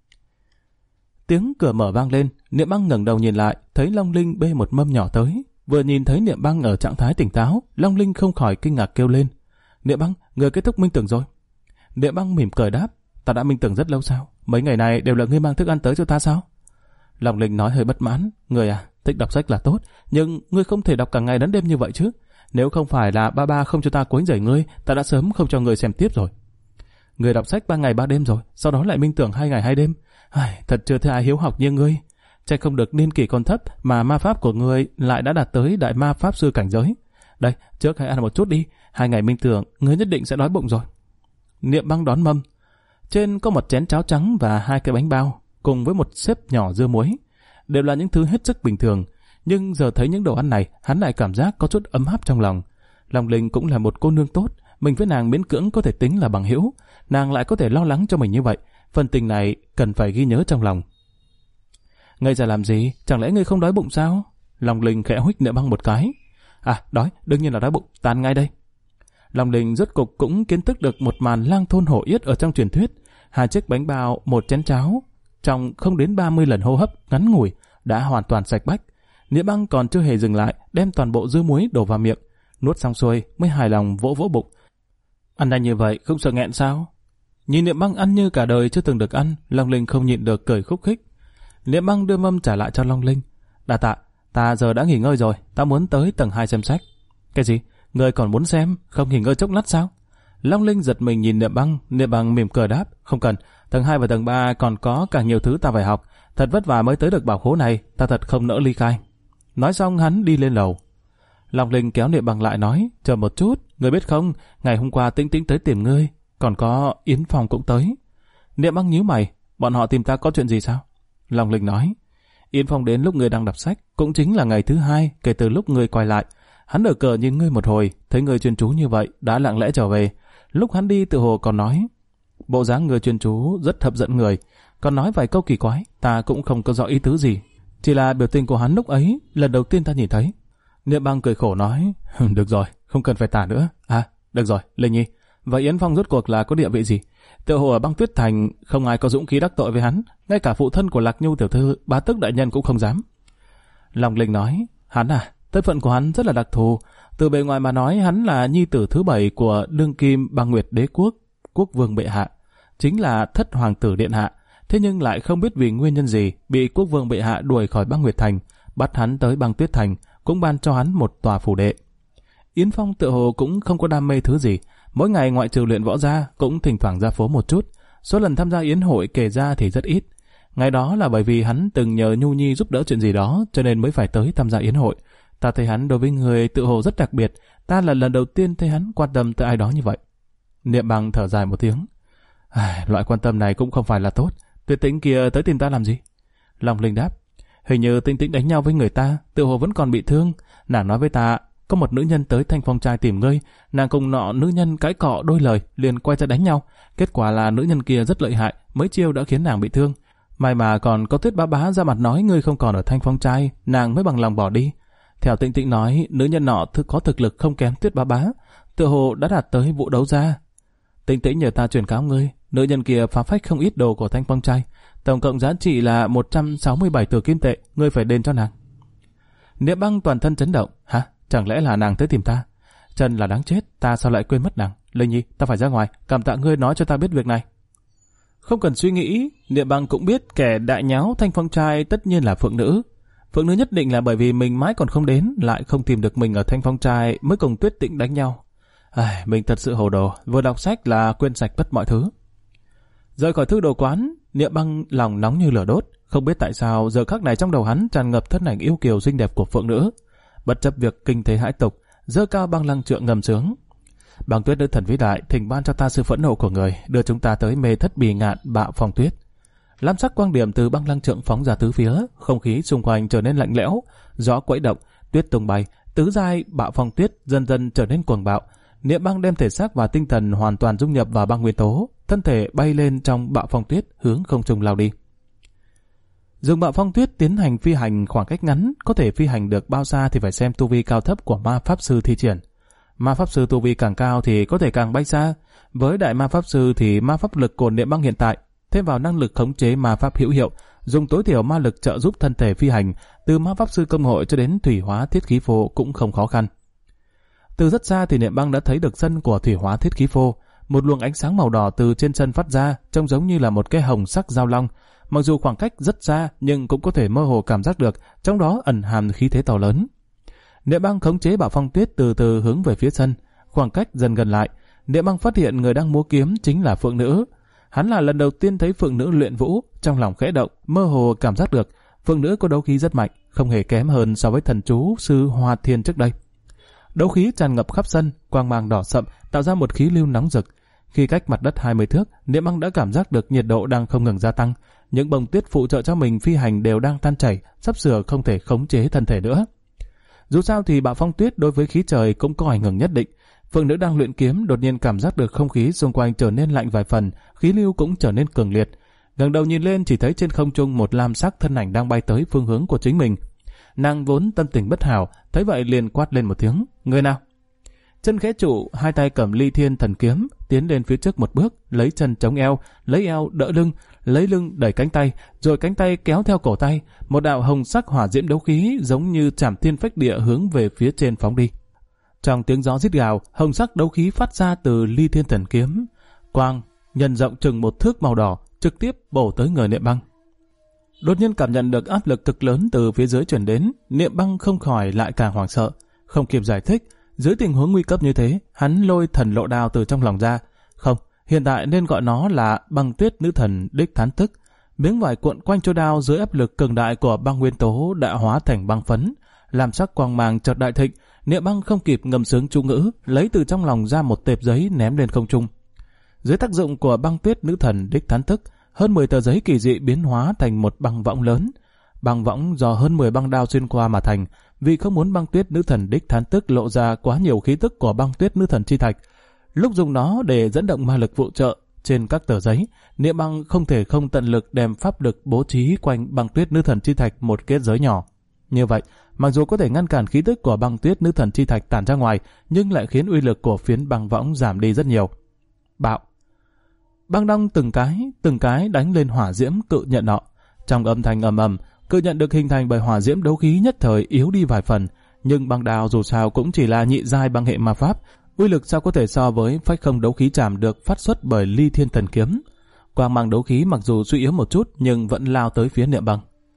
Speaker 1: Tiếng cửa mở vang lên, Niệm Băng ngẩng đầu nhìn lại, thấy Long Linh bê một mâm nhỏ tới. Vừa nhìn thấy Niệm Băng ở trạng thái tỉnh táo, Long Linh không khỏi kinh ngạc kêu lên: Niệm Băng, người kết thúc minh tưởng rồi. Niệm Băng mỉm cười đáp: Ta đã minh tưởng rất lâu sao? Mấy ngày này đều là ngươi mang thức ăn tới cho ta sao? Long Linh nói hơi bất mãn: Người à, thích đọc sách là tốt, nhưng ngươi không thể đọc cả ngày đến đêm như vậy chứ. Nếu không phải là ba không cho ta quấy rầy ngươi, ta đã sớm không cho ngươi xem tiếp rồi. Ngươi đọc sách 3 ngày 3 đêm rồi, sau đó lại minh tưởng 2 ngày 2 đêm. Thật chưa thấy ai hiếu học như ngươi. Chắc không được niên kỷ còn thấp mà ma pháp của ngươi lại đã đạt tới đại ma pháp sư cảnh giới. Đây, trước hãy ăn một chút đi, 2 ngày minh tưởng, ngươi nhất định sẽ đói bụng rồi. Niệm Băng đón mâm. Trên có một chén cháo trắng và 2 cái bánh bao, cùng với một xếp nhỏ dưa muối. Đều là những thứ hết sức bình thường, nhưng giờ thấy những đồ ăn này, hắn lại cảm giác có chút ấm áp trong lòng. Long Linh cũng là một cô nương tốt, mình với nàng miễn cưỡng có thể tính là bằng hữu, nàng lại có thể lo lắng cho mình như vậy, phần tình này cần phải ghi nhớ trong lòng. Ngây ra làm gì? Chẳng lẽ ngươi không đói bụng sao? Long Linh khẽ huých Niệm Băng một cái. Đói, đương nhiên là đói bụng, ta ăn ngay đây. Long Linh rốt cục cũng kiến thức được một màn lang thôn hổ yết ở trong truyền thuyết. 2 chiếc bánh bao, 1 chén cháo, trong không đến 30 lần hô hấp ngắn ngủi đã hoàn toàn sạch bách. Niệm Băng còn chưa hề dừng lại, đem toàn bộ dưa muối đổ vào miệng, nuốt xong xuôi mới hài lòng vỗ vỗ bụng. Ăn nhanh như vậy không sợ nghẹn sao? Nhìn Niệm Băng ăn như cả đời chưa từng được ăn, Long Linh không nhịn được cười khúc khích. Niệm Băng đưa mâm trả lại cho Long Linh. Đa tạ, ta giờ đã nghỉ ngơi rồi, ta muốn tới tầng 2 xem sách. Cái gì? Ngươi còn muốn xem, không nghỉ ngơi chốc lát sao? Long Linh giật mình nhìn Niệm Băng mỉm cười đáp: Không cần, tầng 2 và tầng 3 còn có càng nhiều thứ ta phải học, thật vất vả mới tới được bảo khố này, ta thật không nỡ ly khai. Nói xong hắn đi lên lầu. Long Linh kéo Niệm Băng lại nói: Chờ một chút, ngươi biết không, ngày hôm qua Tĩnh Tĩnh tới tìm ngươi, còn có Yến Phong cũng tới. Niệm Băng nhíu mày: Bọn họ tìm ta có chuyện gì sao? Long Linh nói: Yến Phong đến lúc ngươi đang đọc sách, cũng chính là ngày thứ 2 kể từ lúc ngươi quay lại. Hắn ở cờ nhìn ngươi một hồi, thấy ngươi chuyên chú như vậy, đã lặng lẽ trở về. Lúc hắn đi tự hồ còn nói: Bộ dáng ngươi chuyên chú rất hấp dẫn người, còn nói vài câu kỳ quái, ta cũng không có rõ ý tứ gì. Chỉ là biểu tình của hắn lúc ấy, lần đầu tiên ta nhìn thấy. Niệm Băng cười khổ nói: Được rồi, không cần phải tả nữa. Được rồi, Linh Nhi, vậy Yến Phong rốt cuộc là có địa vị gì? Tựa hồ ở Băng Tuyết Thành không ai có dũng khí đắc tội với hắn, ngay cả phụ thân của Lạc Nhu tiểu thư, bá tước đại nhân cũng không dám. Long Linh nói: Hắn thân phận của hắn rất là đặc thù. Từ bề ngoài mà nói, hắn là nhi tử thứ 7 của đương kim Băng Nguyệt Đế quốc, quốc vương bệ hạ, chính là thất hoàng tử điện hạ. Thế nhưng lại không biết vì nguyên nhân gì bị quốc vương bệ hạ đuổi khỏi Băng Nguyệt Thành, bắt hắn tới Băng Tuyết Thành, cũng ban cho hắn một tòa phủ đệ. Yến Phong tựa hồ cũng không có đam mê thứ gì, mỗi ngày ngoại trừ luyện võ ra, cũng thỉnh thoảng ra phố một chút. Số lần tham gia yến hội kể ra thì rất ít. Ngày đó là bởi vì hắn từng nhờ Nhu Nhi giúp đỡ chuyện gì đó, cho nên mới phải tới tham gia yến hội. Ta thấy hắn đối với người tự hồ rất đặc biệt, ta là lần đầu tiên thấy hắn quan tâm tới ai đó như vậy. Niệm Băng thở dài một tiếng. Loại quan tâm này cũng không phải là tốt. Tuyệt Tĩnh kia tới tìm ta làm gì? Long Linh đáp: Hình như Tĩnh Tĩnh đánh nhau với người ta, tự hồ vẫn còn bị thương. Nàng nói với ta, có một nữ nhân tới Thanh Phong trai tìm ngươi, nàng cùng nọ nữ nhân cãi cọ đôi lời, liền quay ra đánh nhau. Kết quả là nữ nhân kia rất lợi hại, mấy chiêu đã khiến nàng bị thương. May mà còn có Tuyết Bá Bá ra mặt nói ngươi không còn ở Thanh Phong trai, nàng mới bằng lòng bỏ đi. Theo Tĩnh Tĩnh nói, nữ nhân nọ có thực lực không kém Tuyết Bá Bá, tựa hồ đã đạt tới vụ đấu gia. Tĩnh Tĩnh nhờ ta truyền cáo ngươi, nữ nhân kia phá phách không ít đồ của Thanh Phong trai, tổng cộng giá trị là 167 tử kim tệ, ngươi phải đền cho nàng. Niệm Băng toàn thân chấn động. Chẳng lẽ là nàng tới tìm ta? Chân là đáng chết, ta sao lại quên mất nàng? Linh Nhi, ta phải ra ngoài, cảm tạ ngươi nói cho ta biết việc này. Không cần suy nghĩ, Niệm Băng cũng biết kẻ đại nháo Thanh Phong trai tất nhiên là Phượng Nữ. Phượng Nữ nhất định là bởi vì mình mãi còn không đến, lại không tìm được mình ở Thanh Phong trai mới cùng Tuyết Tĩnh đánh nhau. Mình thật sự hồ đồ, vừa đọc sách là quên sạch tất mọi thứ. Rời khỏi thư đồ quán, Niệm Băng lòng nóng như lửa đốt, không biết tại sao giờ khắc này trong đầu hắn tràn ngập thân ảnh yêu kiều xinh đẹp của Phượng Nữ. Bất chấp việc kinh thế hãi tục, giơ cao băng lăng trượng ngầm sướng: Băng Tuyết nữ thần vĩ đại, thỉnh ban cho ta sự phẫn nộ của người, đưa chúng ta tới mê thất bì ngạn bạo phong tuyết. Lam sắc quang điểm từ băng lăng trượng phóng ra tứ phía, không khí xung quanh trở nên lạnh lẽo, gió quẫy động, tuyết tung bay, tứ giai bạo phong tuyết dần dần trở nên cuồng bạo. Niệm Băng đem thể xác và tinh thần hoàn toàn dung nhập vào băng nguyên tố, thân thể bay lên trong bạo phong tuyết hướng không trung lao đi. Dùng bạo phong tuyết tiến hành phi hành khoảng cách ngắn, có thể phi hành được bao xa thì phải xem tu vi cao thấp của ma pháp sư thi triển. Ma pháp sư tu vi càng cao thì có thể càng bay xa. Với đại ma pháp sư thì ma pháp lực của Niệm Băng hiện tại, thêm vào năng lực khống chế ma pháp hữu hiệu, dùng tối thiểu ma lực trợ giúp thân thể phi hành, từ ma pháp sư công hội cho đến thủy hóa thiết khí phô cũng không khó khăn. Từ rất xa thì Niệm Băng đã thấy được sân của thủy hóa thiết khí phô, một luồng ánh sáng màu đỏ từ trên sân phát ra, trông giống như là một cái hồng sắc dao long. Mặc dù khoảng cách rất xa nhưng cũng có thể mơ hồ cảm giác được, trong đó ẩn hàm khí thế to lớn. Niệm Băng khống chế bạo phong tuyết từ từ hướng về phía sân, khoảng cách dần gần lại, Niệm Băng phát hiện người đang múa kiếm chính là Phượng Nữ. Hắn là lần đầu tiên thấy Phượng Nữ luyện vũ, trong lòng khẽ động, mơ hồ cảm giác được Phượng Nữ có đấu khí rất mạnh, không hề kém hơn so với thần chú sư Hoa Thiên trước đây. Đấu khí tràn ngập khắp sân, quang mang đỏ sậm tạo ra một khí lưu nóng rực. Khi cách mặt đất 20 thước, Niệm Băng đã cảm giác được nhiệt độ đang không ngừng gia tăng. Những bông tuyết phụ trợ cho mình phi hành đều đang tan chảy, sắp sửa không thể khống chế thân thể nữa. Dù sao thì bạo phong tuyết đối với khí trời cũng có ảnh hưởng nhất định. Phượng Nữ đang luyện kiếm đột nhiên cảm giác được không khí xung quanh trở nên lạnh vài phần, khí lưu cũng trở nên cường liệt. Ngẩng đầu nhìn lên chỉ thấy trên không trung một lam sắc thân ảnh đang bay tới phương hướng của chính mình. Nàng vốn tâm tình bất hảo, thấy vậy liền quát lên một tiếng, người nào? Chân khẽ trụ, hai tay cầm Ly Thiên Thần Kiếm, tiến lên phía trước một bước, lấy chân chống eo, lấy eo đỡ lưng, lấy lưng đẩy cánh tay, rồi cánh tay kéo theo cổ tay, một đạo hồng sắc hỏa diễm đấu khí giống như trảm thiên phách địa hướng về phía trên phóng đi. Trong tiếng gió rít gào, hồng sắc đấu khí phát ra từ Ly Thiên Thần Kiếm, quang nhân rộng chừng một thước màu đỏ, trực tiếp bổ tới người Niệm Băng. Đột nhiên cảm nhận được áp lực cực lớn từ phía dưới truyền đến, Niệm Băng không khỏi lại càng hoảng sợ, không kịp giải thích. Dưới tình huống nguy cấp như thế, hắn lôi thần lộ đao từ trong lòng ra. Không, hiện tại nên gọi nó là băng tuyết nữ thần đích thán tức. Miếng vải cuộn quanh chỗ đao dưới áp lực cường đại của băng nguyên tố đã hóa thành băng phấn, làm sắc quang mang chợt đại thịnh. Niệm Băng không kịp ngâm sướng chú ngữ, lấy từ trong lòng ra một tệp giấy ném lên không trung. Dưới tác dụng của băng tuyết nữ thần đích thán tức, hơn 10 tờ giấy kỳ dị biến hóa thành một băng võng lớn. Băng võng do hơn 10 băng đao xuyên qua mà thành, vì không muốn băng tuyết nữ thần đích thán tức lộ ra quá nhiều khí tức của băng tuyết nữ thần chi thạch. Lúc dùng nó để dẫn động ma lực phụ trợ trên các tờ giấy, Niệm Băng không thể không tận lực đem pháp lực bố trí quanh băng tuyết nữ thần chi thạch một kết giới nhỏ. Như vậy, mặc dù có thể ngăn cản khí tức của băng tuyết nữ thần chi thạch tản ra ngoài, nhưng lại khiến uy lực của phiến băng võng giảm đi rất nhiều. Bạo! Băng đong từng cái đánh lên hỏa diễm cự nhận nọ. Trong âm thanh ầm ầm, cự nhận được hình thành bởi hỏa diễm đấu khí nhất thời yếu đi vài phần, nhưng băng đao dù sao cũng chỉ là nhị giai băng hệ ma pháp, uy lực sao có thể so với phách không đấu khí trảm được phát xuất bởi Ly Thiên Thần Kiếm. Quang mang đấu khí mặc dù suy yếu một chút nhưng vẫn lao tới phía Niệm Băng.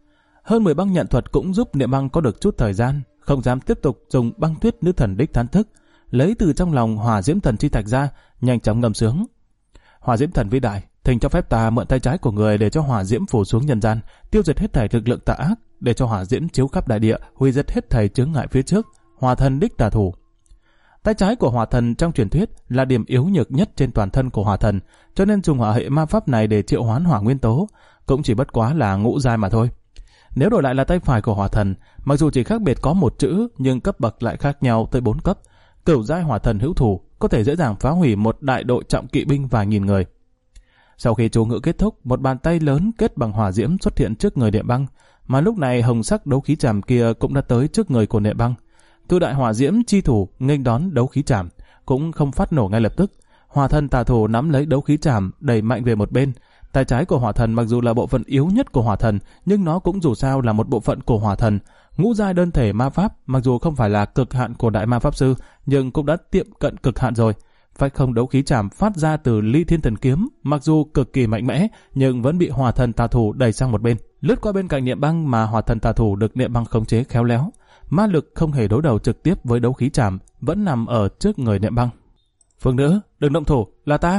Speaker 1: Hơn 10 băng nhận thuật cũng giúp Niệm Băng có được chút thời gian, không dám tiếp tục dùng băng tuyết nữ thần đích thán thức, lấy từ trong lòng hỏa diễm thần chi thạch ra, nhanh chóng ngâm sướng. Hỏa diễm thần vĩ đại, thỉnh cho phép ta mượn tay trái của người để cho hỏa diễm phủ xuống nhân gian, tiêu diệt hết thảy lực lượng tà ác, để cho hỏa diễm chiếu khắp đại địa, hủy diệt hết thảy chướng ngại phía trước. Hỏa thần đích tà thủ. Tay trái của hỏa thần trong truyền thuyết là điểm yếu nhược nhất trên toàn thân của hỏa thần, cho nên dùng hỏa hệ ma pháp này để triệu hoán hỏa nguyên tố, cũng chỉ bất quá là ngũ giai mà thôi. Nếu đổi lại là tay phải của hỏa thần, mặc dù chỉ khác biệt có một chữ nhưng cấp bậc lại khác nhau tới 4 cấp. Cửu giai hỏa thần hữu thủ có thể dễ dàng phá hủy một đại đội trọng kỵ binh vài nghìn người. Sau khi chú ngữ kết thúc, một bàn tay lớn kết bằng hỏa diễm xuất hiện trước người Niệm Băng, mà lúc này hồng sắc đấu khí trảm kia cũng đã tới trước người của Niệm Băng. Cự đại hỏa diễm chi thủ nghênh đón đấu khí trảm, cũng không phát nổ ngay lập tức. Hỏa thần tà thủ nắm lấy đấu khí trảm đẩy mạnh về một bên. Tay trái của hỏa thần mặc dù là bộ phận yếu nhất của hỏa thần, nhưng nó cũng dù sao là một bộ phận của hỏa thần. Ngũ giai đơn thể ma pháp, mặc dù không phải là cực hạn của đại ma pháp sư, nhưng cũng đã tiệm cận cực hạn rồi. Phách không đấu khí trảm phát ra từ Ly Thiên Thần Kiếm, mặc dù cực kỳ mạnh mẽ, nhưng vẫn bị hỏa thần tà thủ đẩy sang một bên, lướt qua bên cạnh Niệm Băng, mà hỏa thần tà thủ được Niệm Băng khống chế khéo léo. Ma lực không hề đối đầu trực tiếp với đấu khí trảm, vẫn nằm ở trước người Niệm Băng. Phượng Nữ, đừng động thủ, là ta.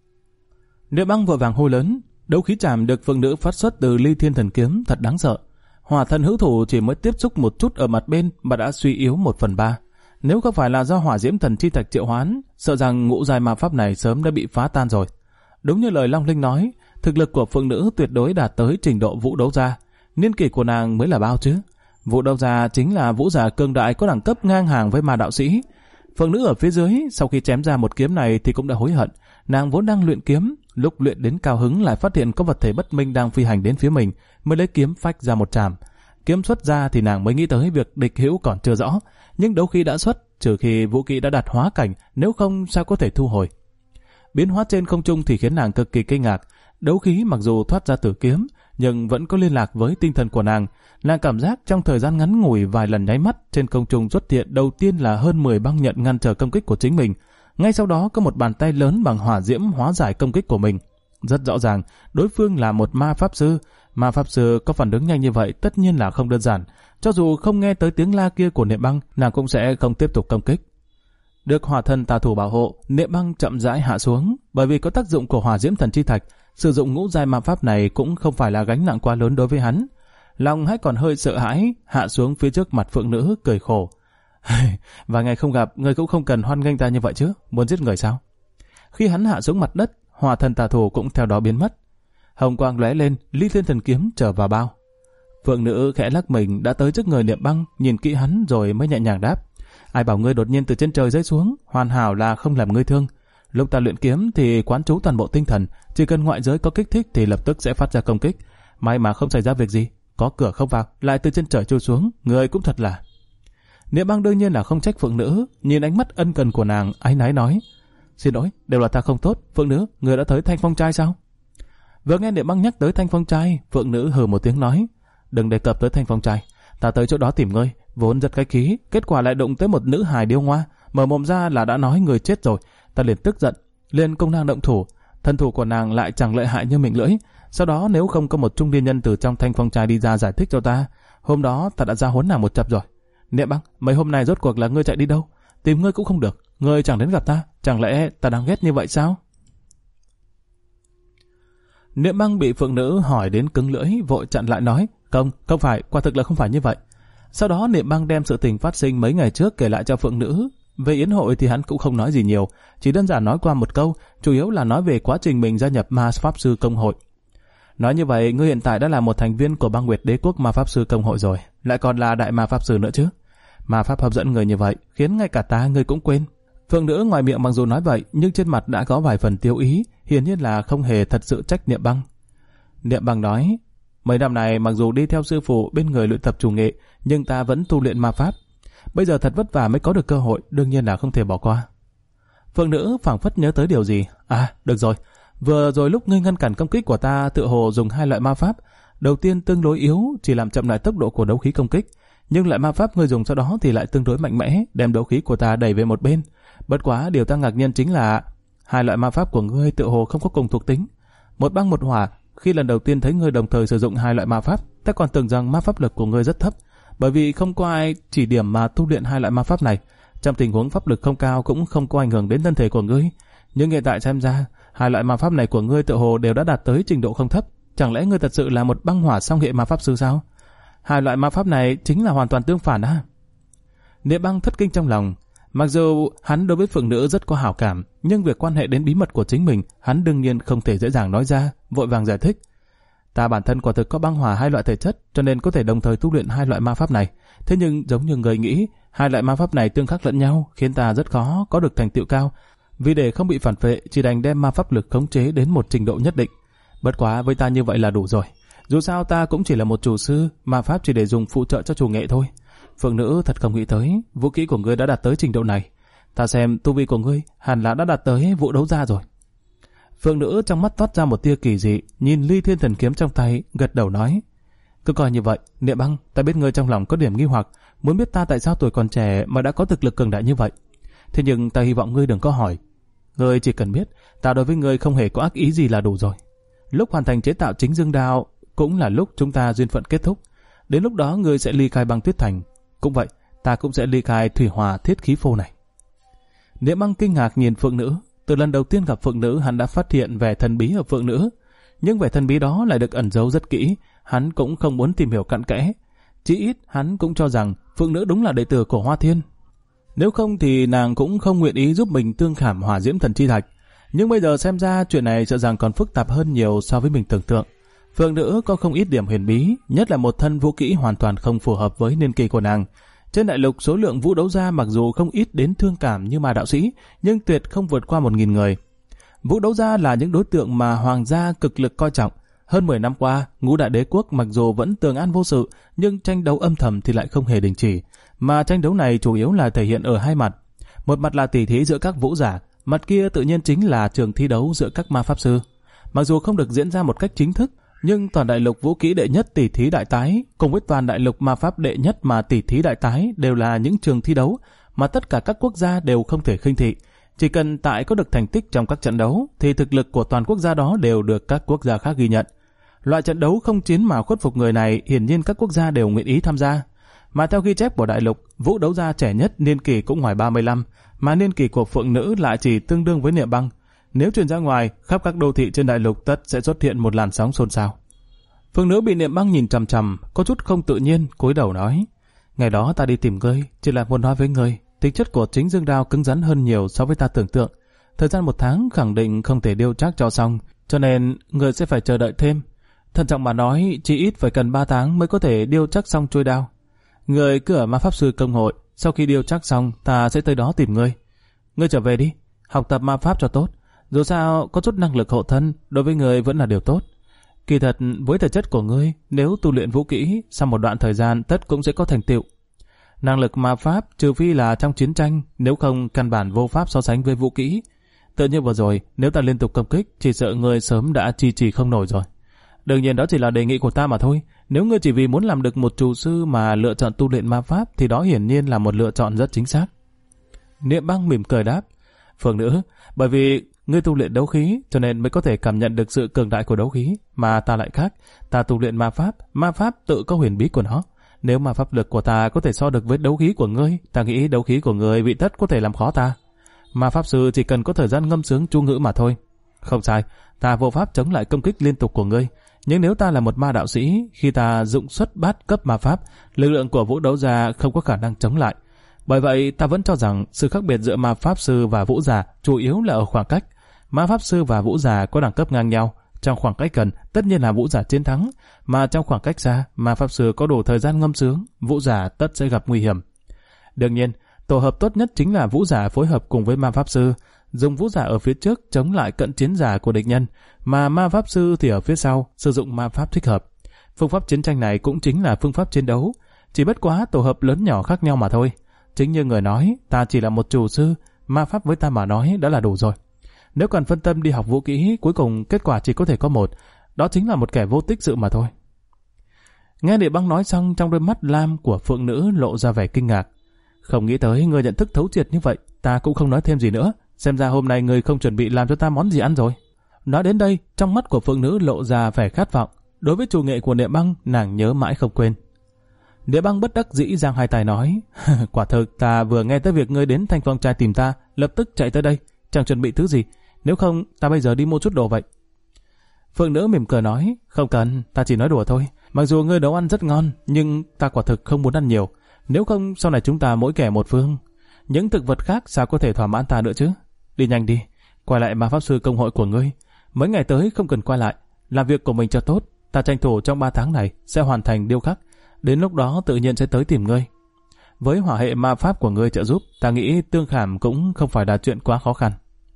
Speaker 1: Niệm Băng vội vàng hô lớn. Đấu khí trảm được Phượng Nữ phát xuất từ Ly Thiên Thần Kiếm thật đáng sợ. Hỏa thần hữu thủ chỉ mới tiếp xúc một chút ở mặt bên mà đã suy yếu 1/3. Nếu không phải là do hỏa diễm thần chi thạch triệu hoán, sợ rằng ngũ giai ma pháp này sớm đã bị phá tan rồi. Đúng như lời Long Linh nói, thực lực của Phượng Nữ tuyệt đối đạt tới trình độ vũ đấu gia. Niên kỷ của nàng mới là bao chứ? Vũ đấu gia chính là vũ giả cường đại có đẳng cấp ngang hàng với ma đạo sĩ. Phượng nữ ở phía dưới sau khi chém ra một kiếm này thì cũng đã hối hận. Nàng vốn đang luyện kiếm, lúc luyện đến cao hứng lại phát hiện có vật thể bất minh đang phi hành đến phía mình, mới lấy kiếm phách ra một trảm. Kiếm xuất ra thì nàng mới nghĩ tới việc địch hữu còn chưa rõ, nhưng đấu khí đã xuất, trừ khi vũ khí đã đạt hóa cảnh, nếu không sao có thể thu hồi. Biến hóa trên không trung thì khiến nàng cực kỳ kinh ngạc. Đấu khí mặc dù thoát ra từ kiếm, nhưng vẫn có liên lạc với tinh thần của nàng. Nàng cảm giác trong thời gian ngắn ngủi vài lần nháy mắt trên không trung xuất hiện đầu tiên là hơn 10 băng nhận ngăn trở công kích của chính mình. Ngay sau đó có một bàn tay lớn bằng hỏa diễm hóa giải công kích của mình. Rất rõ ràng, đối phương là một ma pháp sư. Ma pháp sư có phản ứng nhanh như vậy tất nhiên là không đơn giản. Cho dù không nghe tới tiếng la kia của Niệm Băng, nàng cũng sẽ không tiếp tục công kích. Được hỏa thần tà thủ bảo hộ, Niệm Băng chậm rãi hạ xuống. Bởi vì có tác dụng của hỏa diễm thần chi thạch, sử dụng ngũ giai ma pháp này cũng không phải là gánh nặng quá lớn đối với hắn. Lòng hãy còn hơi sợ hãi, hạ xuống phía trước mặt Phượng nữ cười khổ. Vài ngày không gặp, ngươi cũng không cần hoan nghênh ta như vậy chứ, muốn giết người sao? Khi hắn hạ xuống mặt đất, hỏa thần tà thủ cũng theo đó biến mất. Hồng quang lóe lên, Ly Thiên Thần kiếm trở vào bao. Phượng nữ khẽ lắc mình đã tới trước người Niệm Băng, nhìn kỹ hắn rồi mới nhẹ nhàng đáp: ai bảo ngươi đột nhiên từ trên trời rơi xuống, hoàn hảo là không làm ngươi thương. Lúc ta luyện kiếm thì quán trú toàn bộ tinh thần, chỉ cần ngoại giới có kích thích thì lập tức sẽ phát ra công kích. May mà không xảy ra việc gì, có cửa không vào, lại từ trên trời trôi xuống, người cũng thật là. Niệm Băng đương nhiên là không trách Phượng nữ, nhìn ánh mắt ân cần của nàng, áy náy nói: xin lỗi, đều là ta không tốt. Phượng nữ, người đã tới Thanh Phong Trai sao? Vừa nghe Niệm Băng nhắc tới Thanh Phong Trai, Phượng nữ hừ một tiếng nói: đừng đề cập tới Thanh Phong Trai, ta tới chỗ đó tìm ngươi, vốn rất khách khí, kết quả lại đụng tới một nữ hài điêu ngoa, mở mồm ra là đã nói người chết rồi. Ta liền tức giận, liền công nàng động thủ. Thân thủ của nàng lại chẳng lợi hại như mình lưỡi. Sau đó nếu không có một trung niên nhân từ trong Thanh Phong Trai đi ra giải thích cho ta, hôm đó ta đã ra huấn nàng một chập rồi. Niệm Băng, mấy hôm nay rốt cuộc là ngươi chạy đi đâu? Tìm ngươi cũng không được, ngươi chẳng đến gặp ta, chẳng lẽ ta đang ghét như vậy sao? Niệm Băng bị Phượng nữ hỏi đến cứng lưỡi, vội chặn lại nói: không phải, quả thực là không phải như vậy. Sau đó Niệm Băng đem sự tình phát sinh mấy ngày trước kể lại cho Phượng nữ. Về yến hội thì hắn cũng không nói gì nhiều, chỉ đơn giản nói qua một câu, chủ yếu là nói về quá trình mình gia nhập Ma Pháp Sư Công hội. Nói như vậy, ngươi hiện tại đã là một thành viên của Băng Nguyệt Đế Quốc Ma Pháp Sư Công hội rồi, lại còn là đại ma pháp sư nữa chứ. Ma pháp hấp dẫn người như vậy, khiến ngay cả ta ngươi cũng quên. Phượng nữ ngoài miệng mặc dù nói vậy, nhưng trên mặt đã có vài phần tiêu ý, hiển nhiên là không hề thật sự trách Niệm Băng. Niệm Băng nói: mấy năm này mặc dù đi theo sư phụ bên người luyện tập chủ nghệ, nhưng ta vẫn tu luyện ma pháp. Bây giờ thật vất vả mới có được cơ hội, đương nhiên là không thể bỏ qua. Phượng nữ phảng phất nhớ tới điều gì. Được rồi, vừa rồi lúc ngươi ngăn cản công kích của ta tựa hồ dùng hai loại ma pháp. Đầu tiên tương đối yếu, chỉ làm chậm lại tốc độ của đấu khí công kích, nhưng loại ma pháp ngươi dùng sau đó thì lại tương đối mạnh mẽ, đem đấu khí của ta đẩy về một bên. Bất quá điều ta ngạc nhiên chính là hai loại ma pháp của ngươi tựa hồ không có cùng thuộc tính, một băng một hỏa. Khi lần đầu tiên thấy ngươi đồng thời sử dụng hai loại ma pháp, ta còn tưởng rằng ma pháp lực của ngươi rất thấp, bởi vì không có ai chỉ điểm mà tu luyện hai loại ma pháp này. Trong tình huống pháp lực không cao cũng không có ảnh hưởng đến thân thể của ngươi, nhưng hiện tại xem ra hai loại ma pháp này của ngươi tựa hồ đều đã đạt tới trình độ không thấp. Chẳng lẽ ngươi thật sự là một băng hỏa song hệ ma pháp sư sao? Hai loại ma pháp này chính là hoàn toàn tương phản á. Niệm Băng thất kinh trong lòng. Mặc dù hắn đối với Phượng nữ rất có hảo cảm, nhưng việc quan hệ đến bí mật của chính mình, hắn đương nhiên không thể dễ dàng nói ra, vội vàng giải thích: ta bản thân quả thực có băng hỏa hai loại thể chất, cho nên có thể đồng thời tu luyện hai loại ma pháp này. Thế nhưng giống như người nghĩ, hai loại ma pháp này tương khắc lẫn nhau, khiến ta rất khó có được thành tựu cao. Vì để không bị phản phệ, chỉ đành đem ma pháp lực khống chế đến một trình độ nhất định. Bất quá với ta như vậy là đủ rồi. Dù sao ta cũng chỉ là một chủ sư, ma pháp chỉ để dùng phụ trợ cho chủ nghệ thôi. Phượng nữ thật không nghĩ tới, vũ khí của ngươi đã đạt tới trình độ này. Ta xem tu vi của ngươi hẳn là đã đạt tới vụ đấu gia rồi. Phượng nữ trong mắt toát ra một tia kỳ dị, nhìn Ly Thiên Thần kiếm trong tay, gật đầu nói: cứ coi như vậy, Niệm Băng, ta biết ngươi trong lòng có điểm nghi hoặc, muốn biết ta tại sao tuổi còn trẻ mà đã có thực lực cường đại như vậy. Thế nhưng ta hy vọng ngươi đừng có hỏi. Ngươi chỉ cần biết, ta đối với ngươi không hề có ác ý gì là đủ rồi. Lúc hoàn thành chế tạo chính dương đao, cũng là lúc chúng ta duyên phận kết thúc. Đến lúc đó ngươi sẽ ly khai Băng Tuyết Thành. Cũng vậy, ta cũng sẽ ly khai Thủy Hòa Thiết Khí Phô này. Niệm Băng kinh ngạc nhìn Phượng nữ. Từ lần đầu tiên gặp Phượng nữ, hắn đã phát hiện vẻ thần bí ở Phượng nữ, nhưng vẻ thần bí đó lại được ẩn giấu rất kỹ. Hắn cũng không muốn tìm hiểu cặn kẽ. Chỉ ít hắn cũng cho rằng Phượng nữ đúng là đệ tử của Hoa Thiên. Nếu không thì nàng cũng không nguyện ý giúp mình tương khảm hỏa diễm thần chi thạch. Nhưng bây giờ xem ra chuyện này sợ rằng còn phức tạp hơn nhiều so với mình tưởng tượng. Phượng nữ có không ít điểm huyền bí, nhất là một thân vũ kỹ hoàn toàn không phù hợp với niên kỳ của nàng. Trên đại lục số lượng vũ đấu gia mặc dù không ít đến thương cảm như ma đạo sĩ, nhưng tuyệt không vượt qua 1.000 người. Vũ đấu gia là những đối tượng mà hoàng gia cực lực coi trọng. Hơn 10 năm qua, Ngũ Đại Đế Quốc mặc dù vẫn tường an vô sự, nhưng tranh đấu âm thầm thì lại không hề đình chỉ. Mà tranh đấu này chủ yếu là thể hiện ở hai mặt. Một mặt là tỉ thí giữa các vũ giả, mặt kia tự nhiên chính là trường thi đấu giữa các ma pháp sư. Mặc dù không được diễn ra một cách chính thức, nhưng toàn đại lục vũ kỹ đệ nhất tỉ thí đại tái cùng với toàn đại lục ma pháp đệ nhất mà tỉ thí đại tái đều là những trường thi đấu mà tất cả các quốc gia đều không thể khinh thị. Chỉ cần tại có được thành tích trong các trận đấu thì thực lực của toàn quốc gia đó đều được các quốc gia khác ghi nhận. Loại trận đấu không chiến mà khuất phục người này hiển nhiên các quốc gia đều nguyện ý tham gia. Mà theo ghi chép của đại lục, vũ đấu gia trẻ nhất niên kỷ cũng ngoài 35, mà niên kỷ của phượng nữ lại chỉ tương đương với Niệm Băng. Nếu truyền ra ngoài, khắp các đô thị trên đại lục tất sẽ xuất hiện một làn sóng xôn xao. Phượng nữ bị Niệm Băng nhìn chằm chằm, có chút không tự nhiên, cúi đầu nói: "Ngày đó ta đi tìm ngươi, chỉ là muốn nói với ngươi, tính chất của chính dương đao cứng rắn hơn nhiều so với ta tưởng tượng. Thời gian 1 tháng khẳng định không thể điêu trác cho xong, cho nên ngươi sẽ phải chờ đợi thêm. Thận trọng mà nói, chỉ ít phải cần 3 tháng mới có thể điêu trác xong chuôi đao. Ngươi cứ ở ma pháp sư công hội, sau khi điêu trác xong, ta sẽ tới đó tìm ngươi. Ngươi trở về đi, học tập ma pháp cho tốt. Dù sao, có chút năng lực hộ thân đối với ngươi vẫn là điều tốt. Kỳ thật, với thể chất của ngươi, nếu tu luyện vũ kỹ, sau một đoạn thời gian tất cũng sẽ có thành tựu. Năng lực ma pháp trừ phi là trong chiến tranh, nếu không căn bản vô pháp so sánh với vũ kỹ. Tự như vừa rồi, nếu ta liên tục công kích, chỉ sợ ngươi sớm đã trì không nổi rồi. Đương nhiên đó chỉ là đề nghị của ta mà thôi. Nếu ngươi chỉ vì muốn làm được một trù sư mà lựa chọn tu luyện ma pháp thì đó hiển nhiên là một lựa chọn rất chính xác." Niệm Băng mỉm cười đáp: "Phượng nữ, bởi vì ngươi tu luyện đấu khí cho nên mới có thể cảm nhận được sự cường đại của đấu khí, mà ta lại khác, ta tu luyện ma pháp tự có huyền bí của nó. Nếu mà pháp lực của ta có thể so được với đấu khí của ngươi, ta nghĩ đấu khí của ngươi vị tất có thể làm khó ta. Ma pháp sư chỉ cần có thời gian ngâm sướng chú ngữ mà thôi. Không sai, ta vô pháp chống lại công kích liên tục của ngươi. Nhưng nếu ta là một ma đạo sĩ, khi ta dụng xuất bát cấp ma pháp, lực lượng của vũ đấu gia không có khả năng chống lại. Bởi vậy, ta vẫn cho rằng sự khác biệt giữa ma pháp sư và vũ giả chủ yếu là ở khoảng cách. Ma pháp sư và vũ giả có đẳng cấp ngang nhau. Trong khoảng cách gần, tất nhiên là vũ giả chiến thắng, mà trong khoảng cách xa, ma pháp sư có đủ thời gian ngâm sướng, vũ giả tất sẽ gặp nguy hiểm. Đương nhiên, tổ hợp tốt nhất chính là vũ giả phối hợp cùng với ma pháp sư, dùng vũ giả ở phía trước chống lại cận chiến giả của địch nhân, mà ma pháp sư thì ở phía sau sử dụng ma pháp thích hợp. Phương pháp chiến tranh này cũng chính là phương pháp chiến đấu, chỉ bất quá tổ hợp lớn nhỏ khác nhau mà thôi. Chính như người nói, ta chỉ là một chủ sư, ma pháp với ta mà nói đã là đủ rồi. Nếu còn phân tâm đi học vũ kỹ, cuối cùng kết quả chỉ có thể có một, đó chính là một kẻ vô tích sự mà thôi." Nghe Niệm Băng nói xong, trong đôi mắt lam của phượng nữ lộ ra vẻ kinh ngạc. "Không nghĩ tới người nhận thức thấu triệt như vậy, ta cũng không nói thêm gì nữa. Xem ra hôm nay người không chuẩn bị làm cho ta món gì ăn rồi." Nói đến đây, trong mắt của phượng nữ lộ ra vẻ khát vọng. Đối với chủ nghệ của Niệm Băng, nàng nhớ mãi không quên. Niệm Băng bất đắc dĩ giang hai tay nói: "Quả thực ta vừa nghe tới việc ngươi đến Thanh Phong Trai tìm ta, lập tức chạy tới đây, chẳng chuẩn bị thứ gì. Nếu không, ta bây giờ đi mua chút đồ vậy." Phượng nữ mỉm cười nói: "Không cần, ta chỉ nói đùa thôi. Mặc dù ngươi nấu ăn rất ngon, nhưng ta quả thực không muốn ăn nhiều. Nếu không, sau này chúng ta mỗi kẻ một phương. Những thực vật khác sao có thể thỏa mãn ta nữa chứ? Đi nhanh đi, quay lại ma pháp sư công hội của ngươi. Mấy ngày tới không cần quay lại, làm việc của mình cho tốt. Ta tranh thủ trong 3 tháng này sẽ hoàn thành điêu khắc. Đến lúc đó tự nhiên sẽ tới tìm ngươi. Với hỏa hệ ma pháp của ngươi trợ giúp, ta nghĩ tương khảm cũng không phải là chuyện quá khó khăn."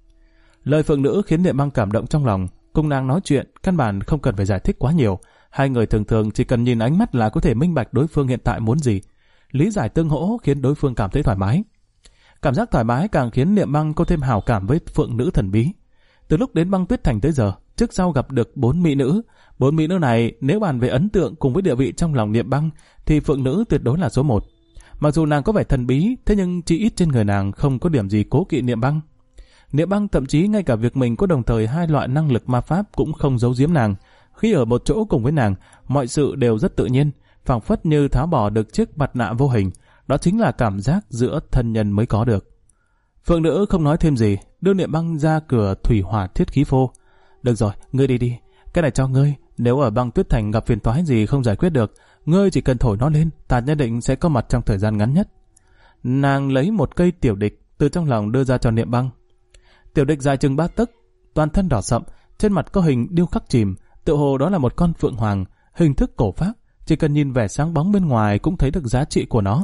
Speaker 1: Lời phượng nữ khiến Niệm Băng cảm động trong lòng. Cùng nàng nói chuyện, căn bản không cần phải giải thích quá nhiều. Hai người thường thường chỉ cần nhìn ánh mắt là có thể minh bạch đối phương hiện tại muốn gì. Lý giải tương hỗ khiến đối phương cảm thấy thoải mái. Cảm giác thoải mái càng khiến Niệm Băng có thêm hảo cảm với phượng nữ thần bí. Từ lúc đến Băng Tuyết Thành tới giờ, trước sau gặp được 4 mỹ nữ. 4 mỹ nữ này nếu bàn về ấn tượng cùng với địa vị trong lòng Niệm Băng thì phượng nữ tuyệt đối là số 1. Mặc dù nàng có vẻ thần bí, thế nhưng chỉ ít trên người nàng không có điểm gì cố kỵ Niệm Băng. Niệm Băng thậm chí ngay cả việc mình có đồng thời 2 loại năng lực ma pháp cũng không giấu giếm nàng. Khi ở một chỗ cùng với nàng, mọi sự đều rất tự nhiên, phảng phất như tháo bỏ được chiếc mặt nạ vô hình. Đó chính là cảm giác giữa thân nhân mới có được. Phượng nữ không nói thêm gì, đưa Niệm Băng ra cửa thủy hỏa thiết khí phô. "Được rồi, ngươi đi đi, cái này cho ngươi. Nếu ở Băng Tuyết Thành gặp phiền toái gì không giải quyết được, ngươi chỉ cần thổi nó lên, ta nhất định sẽ có mặt trong thời gian ngắn nhất." Nàng lấy một cây tiểu địch từ trong lòng đưa ra cho Niệm Băng. Tiểu địch dài chừng 3 tấc, toàn thân đỏ sậm, trên mặt có hình điêu khắc chìm, tựa hồ đó là một con phượng hoàng, hình thức cổ phác, chỉ cần nhìn vẻ sáng bóng bên ngoài cũng thấy được giá trị của nó.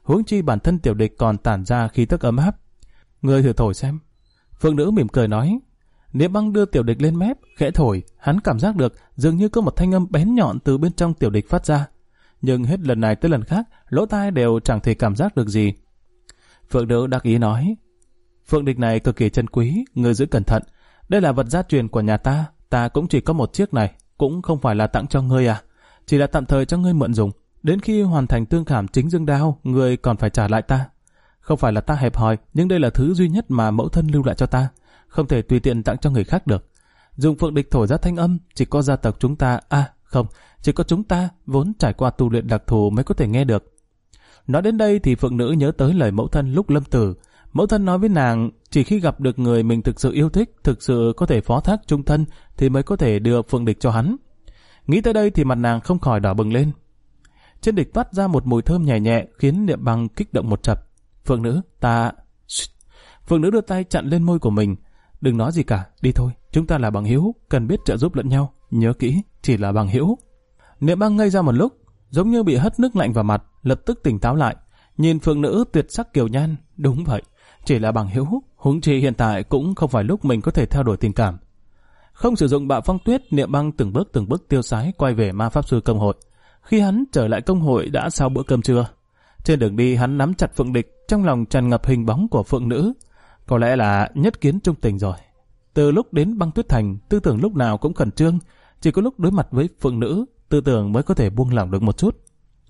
Speaker 1: huống chi bản thân tiểu địch còn tản ra khí tức ấm áp. Ngươi thử thổi xem. Phượng nữ mỉm cười nói. Niệm Băng đưa tiểu địch lên mép, khẽ thổi, hắn cảm giác được dường như có một thanh âm bén nhọn từ bên trong tiểu địch phát ra. Nhưng hết lần này tới lần khác, lỗ tai đều chẳng thể cảm giác được gì. Phượng nữ đắc ý nói. Phượng địch này cực kỳ chân quý, ngươi giữ cẩn thận. Đây là vật gia truyền của nhà ta, ta cũng chỉ có một chiếc này, cũng không phải là tặng cho ngươi à. Chỉ là tạm thời cho ngươi mượn dùng. Đến khi hoàn thành tương khảm chính dương đao, ngươi còn phải trả lại ta. Không phải là ta hẹp hòi, nhưng đây là thứ duy nhất mà mẫu thân lưu lại cho ta. Không thể tùy tiện tặng cho người khác được. Dùng phượng địch thổi ra thanh âm, chỉ có gia tộc chúng ta, chỉ có chúng ta vốn trải qua tu luyện đặc thù mới có thể nghe được. Nói đến đây thì phượng nữ nhớ tới lời mẫu thân lúc lâm tử. Mẫu thân nói với nàng, chỉ khi gặp được người mình thực sự yêu thích, thực sự có thể phó thác chung thân thì mới có thể đưa phượng địch cho hắn. Nghĩ tới đây thì mặt nàng không khỏi đỏ bừng lên. Trên địch toát ra một mùi thơm nhẹ nhẹ khiến Niệm Băng kích động một chập. Phượng nữ, Phượng nữ đưa tay chặn lên môi của mình. Đừng nói gì cả, đi thôi, chúng ta là bằng hữu, cần biết trợ giúp lẫn nhau. Nhớ kỹ, chỉ là bằng hữu. Niệm Băng ngây ra một lúc, giống như bị hất nước lạnh vào mặt, lập tức tỉnh táo lại. Nhìn phượng nữ tuyệt sắc kiều nhan, đúng vậy, chỉ là bằng hữu, huống chi hiện tại cũng không phải lúc mình có thể theo đuổi tình cảm. Không sử dụng bạo phong tuyết, Niệm Băng từng bước tiêu sái quay về ma pháp sư công hội. Khi hắn trở lại công hội đã sau bữa cơm trưa. Trên đường đi hắn nắm chặt phượng địch, trong lòng tràn ngập hình bóng của phượng nữ. Có lẽ là nhất kiến trung tình rồi. Từ lúc đến Băng Tuyết Thành, tư tưởng lúc nào cũng khẩn trương, chỉ có lúc đối mặt với phượng nữ, tư tưởng mới có thể buông lỏng được một chút.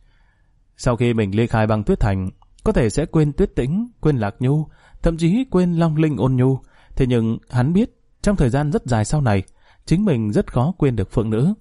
Speaker 1: Sau khi mình ly khai Băng Tuyết Thành, có thể sẽ quên Tuyết Tĩnh, quên Lạc Nhu, thậm chí quên Long Linh Ôn Nhu. Thế nhưng hắn biết, trong thời gian rất dài sau này, chính mình rất khó quên được phượng nữ.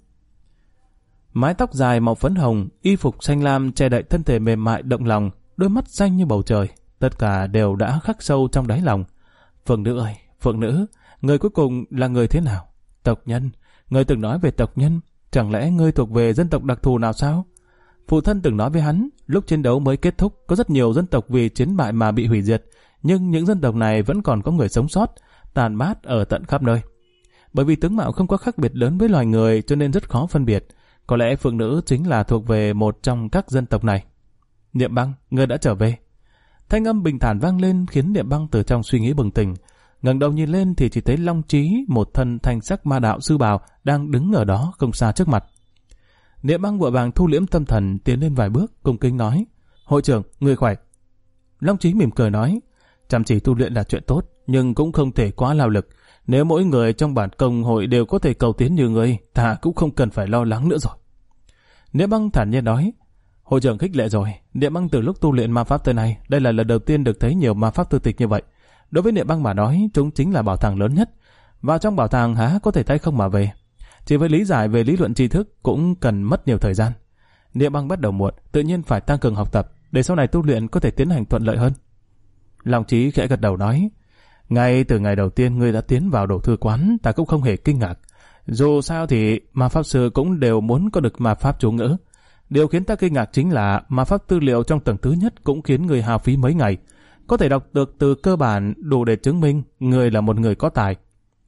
Speaker 1: Mái tóc dài màu phấn hồng, y phục xanh lam che đậy thân thể mềm mại động lòng, đôi mắt xanh như bầu trời, tất cả đều đã khắc sâu trong đáy lòng. Phượng nữ ơi, phượng nữ, người cuối cùng là người thế nào? Tộc nhân, người từng nói về tộc nhân, chẳng lẽ ngươi thuộc về dân tộc đặc thù nào sao? Phụ thân từng nói với hắn, lúc chiến đấu mới kết thúc, có rất nhiều dân tộc vì chiến bại mà bị hủy diệt, nhưng những dân tộc này vẫn còn có người sống sót, tàn mát ở tận khắp nơi. Bởi vì tướng mạo không có khác biệt lớn với loài người cho nên rất khó phân biệt. Có lẽ phượng nữ chính là thuộc về một trong các dân tộc này. Niệm Băng, ngươi đã trở về. Thanh âm bình thản vang lên khiến Niệm Băng từ trong suy nghĩ bừng tỉnh. Ngẩng đầu nhìn lên thì chỉ thấy Long Chí, một thân thanh sắc ma đạo sư bào, đang đứng ở đó không xa trước mặt. Niệm Băng vội vàng thu liễm tâm thần tiến lên vài bước, cung kính nói: "Hội trưởng, người khỏe?" Long Chí mỉm cười nói: "Chăm chỉ tu luyện là chuyện tốt, nhưng cũng không thể quá lao lực. Nếu mỗi người trong bản công hội đều có thể cầu tiến như ngươi, ta cũng không cần phải lo lắng nữa rồi." Niệm Băng thản nhiên nói: "Hội trưởng khích lệ rồi. Niệm Băng từ lúc tu luyện ma pháp tới nay, đây là lần đầu tiên được thấy nhiều ma pháp thư tịch như vậy. Đối với Niệm Băng mà nói, chúng chính là bảo tàng lớn nhất. Vào trong bảo tàng há có thể tay không mà về. Chỉ với lý giải về lý luận tri thức cũng cần mất nhiều thời gian. Niệm Băng bắt đầu muộn, tự nhiên phải tăng cường học tập để sau này tu luyện có thể tiến hành thuận lợi hơn." Long Chí khẽ gật đầu nói: "Ngay từ ngày đầu tiên ngươi đã tiến vào đồ thư quán, ta cũng không hề kinh ngạc. Dù sao thì ma pháp sư cũng đều muốn có được ma pháp chú ngữ. Điều khiến ta kinh ngạc chính là ma pháp tư liệu trong tầng thứ nhất cũng khiến người hao phí mấy ngày. Có thể đọc được từ cơ bản đủ để chứng minh người là một người có tài.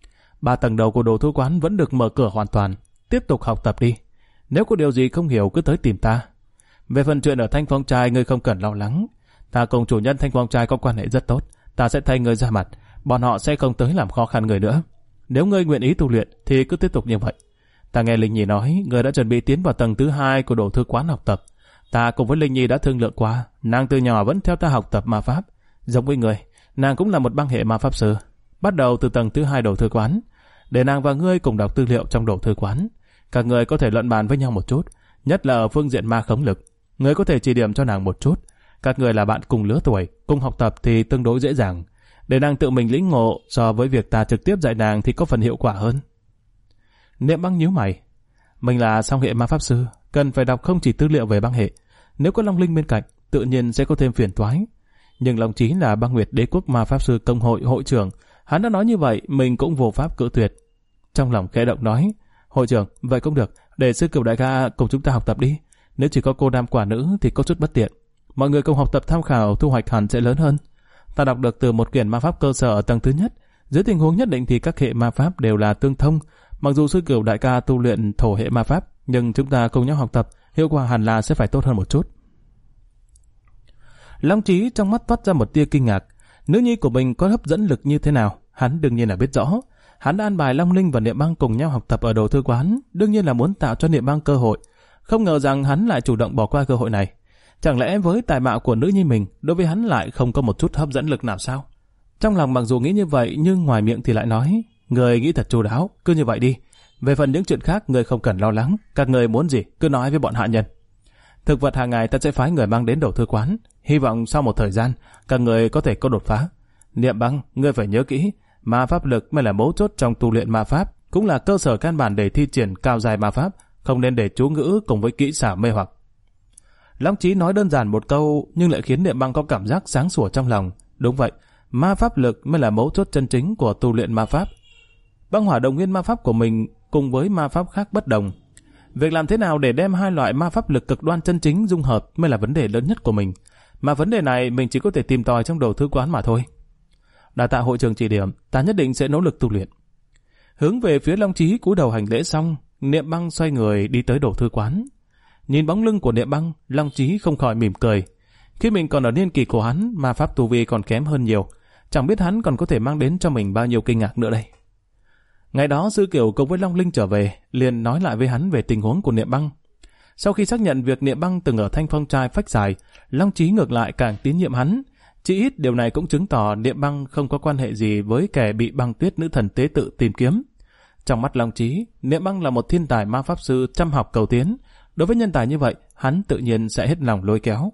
Speaker 1: 3 tầng đầu của đồ thư quán vẫn được mở cửa hoàn toàn. Tiếp tục học tập đi. Nếu có điều gì không hiểu cứ tới tìm ta. Về phần chuyện ở Thanh Phong Trai ngươi không cần lo lắng. Ta cùng chủ nhân Thanh Phong Trai có quan hệ rất tốt. Ta sẽ thay ngươi ra mặt. Bọn họ sẽ không tới làm khó khăn người nữa. Nếu ngươi nguyện ý tu luyện thì cứ tiếp tục như vậy. Ta nghe Linh Nhi nói ngươi đã chuẩn bị tiến vào tầng thứ 2 của đồ thư quán học tập. Ta cùng với Linh Nhi đã thương lượng qua. Nàng từ nhỏ vẫn theo ta học tập ma pháp. Giống với người, nàng cũng là một băng hệ ma pháp sư. Bắt đầu từ tầng thứ 2 đồ thư quán. Để nàng và ngươi cùng đọc tư liệu trong đồ thư quán. Các người có thể luận bàn với nhau một chút. Nhất là ở phương diện ma khống lực. Ngươi có thể chỉ điểm cho nàng một chút. Các người là bạn cùng lứa tuổi, cùng học tập thì tương đối dễ dàng. Để nàng tự mình lĩnh ngộ so với việc ta trực tiếp dạy nàng thì có phần hiệu quả hơn." Niệm Băng nhíu mày. Mình là song hệ ma pháp sư, cần phải đọc không chỉ tư liệu về băng hệ. Nếu có Long Linh bên cạnh, tự nhiên sẽ có thêm phiền toái. Nhưng Long Chí là Băng Nguyệt Đế quốc ma pháp sư công hội hội trưởng, hắn đã nói như vậy, mình cũng vô pháp cự tuyệt. Trong lòng khẽ động nói: "Hội trưởng, vậy cũng được, để sư cửu đại ca cùng chúng ta học tập đi. Nếu chỉ có cô nam quả nữ thì có chút bất tiện. Mọi người cùng học tập tham khảo, thu hoạch hẳn sẽ lớn hơn. Ta đọc được từ một quyển ma pháp cơ sở ở tầng thứ nhất. Dưới tình huống nhất định thì các hệ ma pháp đều là tương thông. Mặc dù sư cửu đại ca tu luyện thổ hệ ma pháp, nhưng chúng ta cùng nhau học tập, hiệu quả hẳn là sẽ phải tốt hơn một chút." Long Chí trong mắt toát ra một tia kinh ngạc. Nữ nhi của mình có hấp dẫn lực như thế nào, hắn đương nhiên là biết rõ. Hắn đã an bài Long Linh và Niệm Băng cùng nhau học tập ở đồ thư quán, đương nhiên là muốn tạo cho Niệm Băng cơ hội. Không ngờ rằng hắn lại chủ động bỏ qua cơ hội này. Chẳng lẽ với tài mạo của nữ nhi mình, đối với hắn lại không có một chút hấp dẫn lực nào sao? Trong lòng mặc dù nghĩ như vậy, nhưng ngoài miệng thì lại nói, người nghĩ thật chu đáo, cứ như vậy đi. Về phần những chuyện khác, người không cần lo lắng, các người muốn gì, cứ nói với bọn hạ nhân. Thực vật hàng ngày ta sẽ phái người mang đến đồ thư quán, hy vọng sau một thời gian, các người có thể có đột phá. Niệm Băng, ngươi phải nhớ kỹ, ma pháp lực mới là mấu chốt trong tu luyện ma pháp, cũng là cơ sở căn bản để thi triển cao dài ma pháp, không nên để chú ngữ cùng với kỹ xảo mê hoặc. Long Chí nói đơn giản một câu nhưng lại khiến Niệm Băng có cảm giác sáng sủa trong lòng. Đúng vậy, ma pháp lực mới là mấu chốt chân chính của tu luyện ma pháp. Băng hỏa đồng nguyên ma pháp của mình cùng với ma pháp khác bất đồng. Việc làm thế nào để đem hai loại ma pháp lực cực đoan chân chính dung hợp mới là vấn đề lớn nhất của mình. Mà vấn đề này mình chỉ có thể tìm tòi trong đồ thư quán mà thôi. Đa tạ hội trường chỉ điểm, ta nhất định sẽ nỗ lực tu luyện. Hướng về phía Long Chí cúi đầu hành lễ xong, Niệm Băng xoay người đi tới đồ thư quán. Nhìn bóng lưng của Niệm Băng, Long Chí không khỏi mỉm cười. Khi mình còn ở niên kỳ của hắn, ma pháp tu vi còn kém hơn nhiều. Chẳng biết hắn còn có thể mang đến cho mình bao nhiêu kinh ngạc nữa đây. Ngày đó Sư Kiều cùng với Long Linh trở về, liền nói lại với hắn về tình huống của Niệm Băng. Sau khi xác nhận việc Niệm Băng từng ở Thanh Phong Trai phách giải, Long Chí ngược lại càng tín nhiệm hắn. Chỉ ít điều này cũng chứng tỏ Niệm Băng không có quan hệ gì với kẻ bị Băng Tuyết nữ thần tế tự tìm kiếm. Trong mắt Long Chí, Niệm Băng là một thiên tài ma pháp sư chăm học cầu tiến. Đối với nhân tài như vậy, hắn tự nhiên sẽ hết lòng lôi kéo.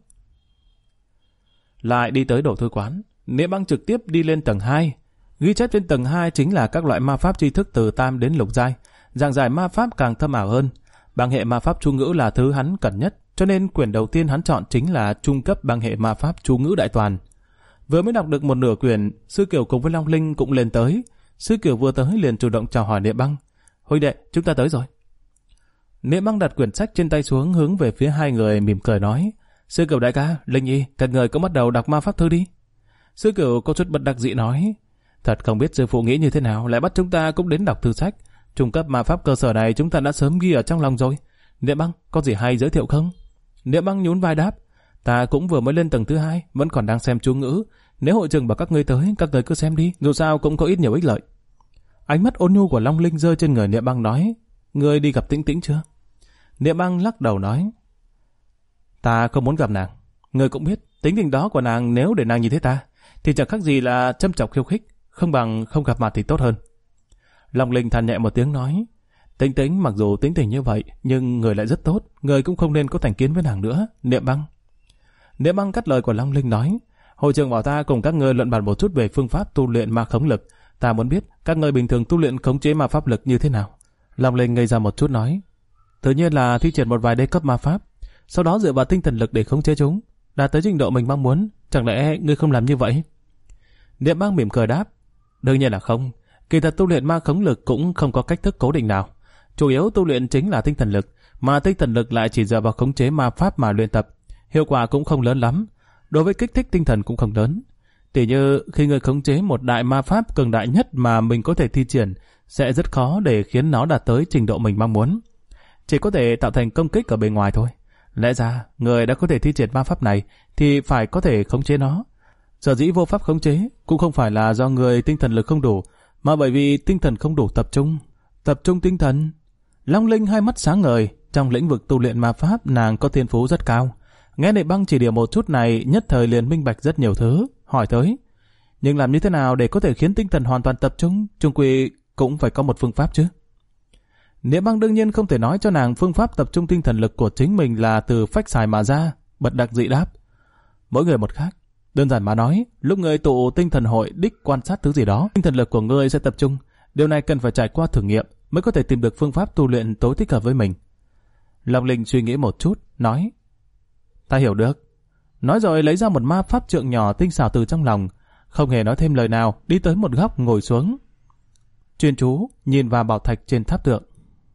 Speaker 1: Lại đi tới đồ thư quán, Niệm Băng trực tiếp đi lên tầng 2. Ghi chép trên tầng 2 chính là các loại ma pháp tri thức từ tam đến lục giai, giảng giải ma pháp càng thâm ảo hơn. Băng hệ ma pháp chú ngữ là thứ hắn cần nhất, cho nên quyển đầu tiên hắn chọn chính là trung cấp băng hệ ma pháp chú ngữ đại toàn. Vừa mới đọc được một nửa quyển, Sư Kiều cùng với Long Linh cũng lên tới. Sư Kiều vừa tới liền chủ động chào hỏi Niệm Băng. Huynh đệ, chúng ta tới rồi. Niệm Băng đặt quyển sách trên tay xuống hướng về phía hai người mỉm cười nói. Sư Kiều đại ca, Linh Nhi, các người cũng bắt đầu đọc ma pháp thư đi. Sư Kiều có chút bất đắc dĩ nói. Thật không biết sư phụ nghĩ như thế nào lại bắt chúng ta cũng đến đọc thư sách. Trung cấp ma pháp cơ sở này chúng ta đã sớm ghi ở trong lòng rồi. Niệm Băng, có gì hay giới thiệu không? Niệm Băng nhún vai đáp. Ta cũng vừa mới lên tầng thứ 2, vẫn còn đang xem chú ngữ. Nếu hội trường bảo các ngươi tới, các người cứ xem đi, dù sao cũng có ít nhiều ích lợi. Ánh mắt ôn nhu của Long Linh rơi trên người Niệm Băng nói. Ngươi đi gặp Tĩnh Tĩnh chưa? Niệm Băng lắc đầu nói. Ta không muốn gặp nàng. Ngươi cũng biết, tính tình đó của nàng nếu để nàng nhìn thấy ta, thì chẳng khác gì là châm chọc khiêu khích, không bằng không gặp mặt thì tốt hơn. Long Linh than nhẹ một tiếng nói. Tĩnh Tĩnh mặc dù tính tình như vậy, nhưng người lại rất tốt, người cũng không nên có thành kiến với nàng nữa. Niệm Băng. Niệm Băng cắt lời của Long Linh nói. Hội trưởng bảo ta cùng các ngươi luận bàn một chút về phương pháp tu luyện ma khống lực. Ta muốn biết các ngươi bình thường tu luyện khống chế ma pháp lực như thế nào. Long Linh ngây ra một chút nói. Tự nhiên là thi triển một vài đê cấp ma pháp, sau đó dựa vào tinh thần lực để khống chế chúng, đạt tới trình độ mình mong muốn. Chẳng lẽ ngươi không làm như vậy? Niệm Băng mỉm cười đáp. Đương nhiên là không. Kỳ thật tu luyện ma khống lực cũng không có cách thức cố định nào. Chủ yếu tu luyện chính là tinh thần lực, mà tinh thần lực lại chỉ dựa vào khống chế ma pháp mà luyện tập. Hiệu quả cũng không lớn lắm. Đối với kích thích tinh thần cũng không lớn. Tỉ như khi người khống chế một đại ma pháp cường đại nhất mà mình có thể thi triển, sẽ rất khó để khiến nó đạt tới trình độ mình mong muốn. Chỉ có thể tạo thành công kích ở bên ngoài thôi. Lẽ ra, người đã có thể thi triển ma pháp này thì phải có thể khống chế nó. Sở dĩ vô pháp khống chế cũng không phải là do người tinh thần lực không đủ, mà bởi vì tinh thần không đủ tập trung tinh thần. Long Linh hai mắt sáng ngời, trong lĩnh vực tu luyện ma pháp nàng có thiên phú rất cao. Nghe Niệm Băng chỉ điểm một chút này, nhất thời liền minh bạch rất nhiều thứ, hỏi tới. Nhưng làm như thế nào để có thể khiến tinh thần hoàn toàn tập trung, chung quy cũng phải có một phương pháp chứ. Niệm Băng đương nhiên không thể nói cho nàng phương pháp tập trung tinh thần lực của chính mình là từ phách xài mà ra, bật đặc dị đáp. Mỗi người một khác. Đơn giản mà nói, lúc người tụ tinh thần hội đích quan sát thứ gì đó, tinh thần lực của người sẽ tập trung. Điều này cần phải trải qua thử nghiệm mới có thể tìm được phương pháp tu luyện tối thích hợp với mình. Long Linh suy nghĩ một chút, nói. Ta hiểu được. Nói rồi lấy ra một ma pháp trượng nhỏ tinh xảo từ trong lòng, không hề nói thêm lời nào, đi tới một góc ngồi xuống. Chuyên chú nhìn vào bảo thạch trên tháp tượng.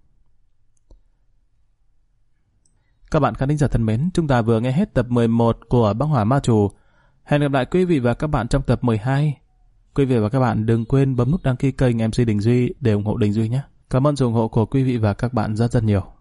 Speaker 1: Các bạn khán thính giả thân mến, chúng ta vừa nghe hết tập 11 của Băng Hỏa Ma Chủ. Hẹn gặp lại quý vị và các bạn trong tập 12. Quý vị và các bạn đừng quên bấm nút đăng ký kênh MC Đình Duy để ủng hộ Đình Duy nhé. Cảm ơn sự ủng hộ của quý vị và các bạn rất nhiều.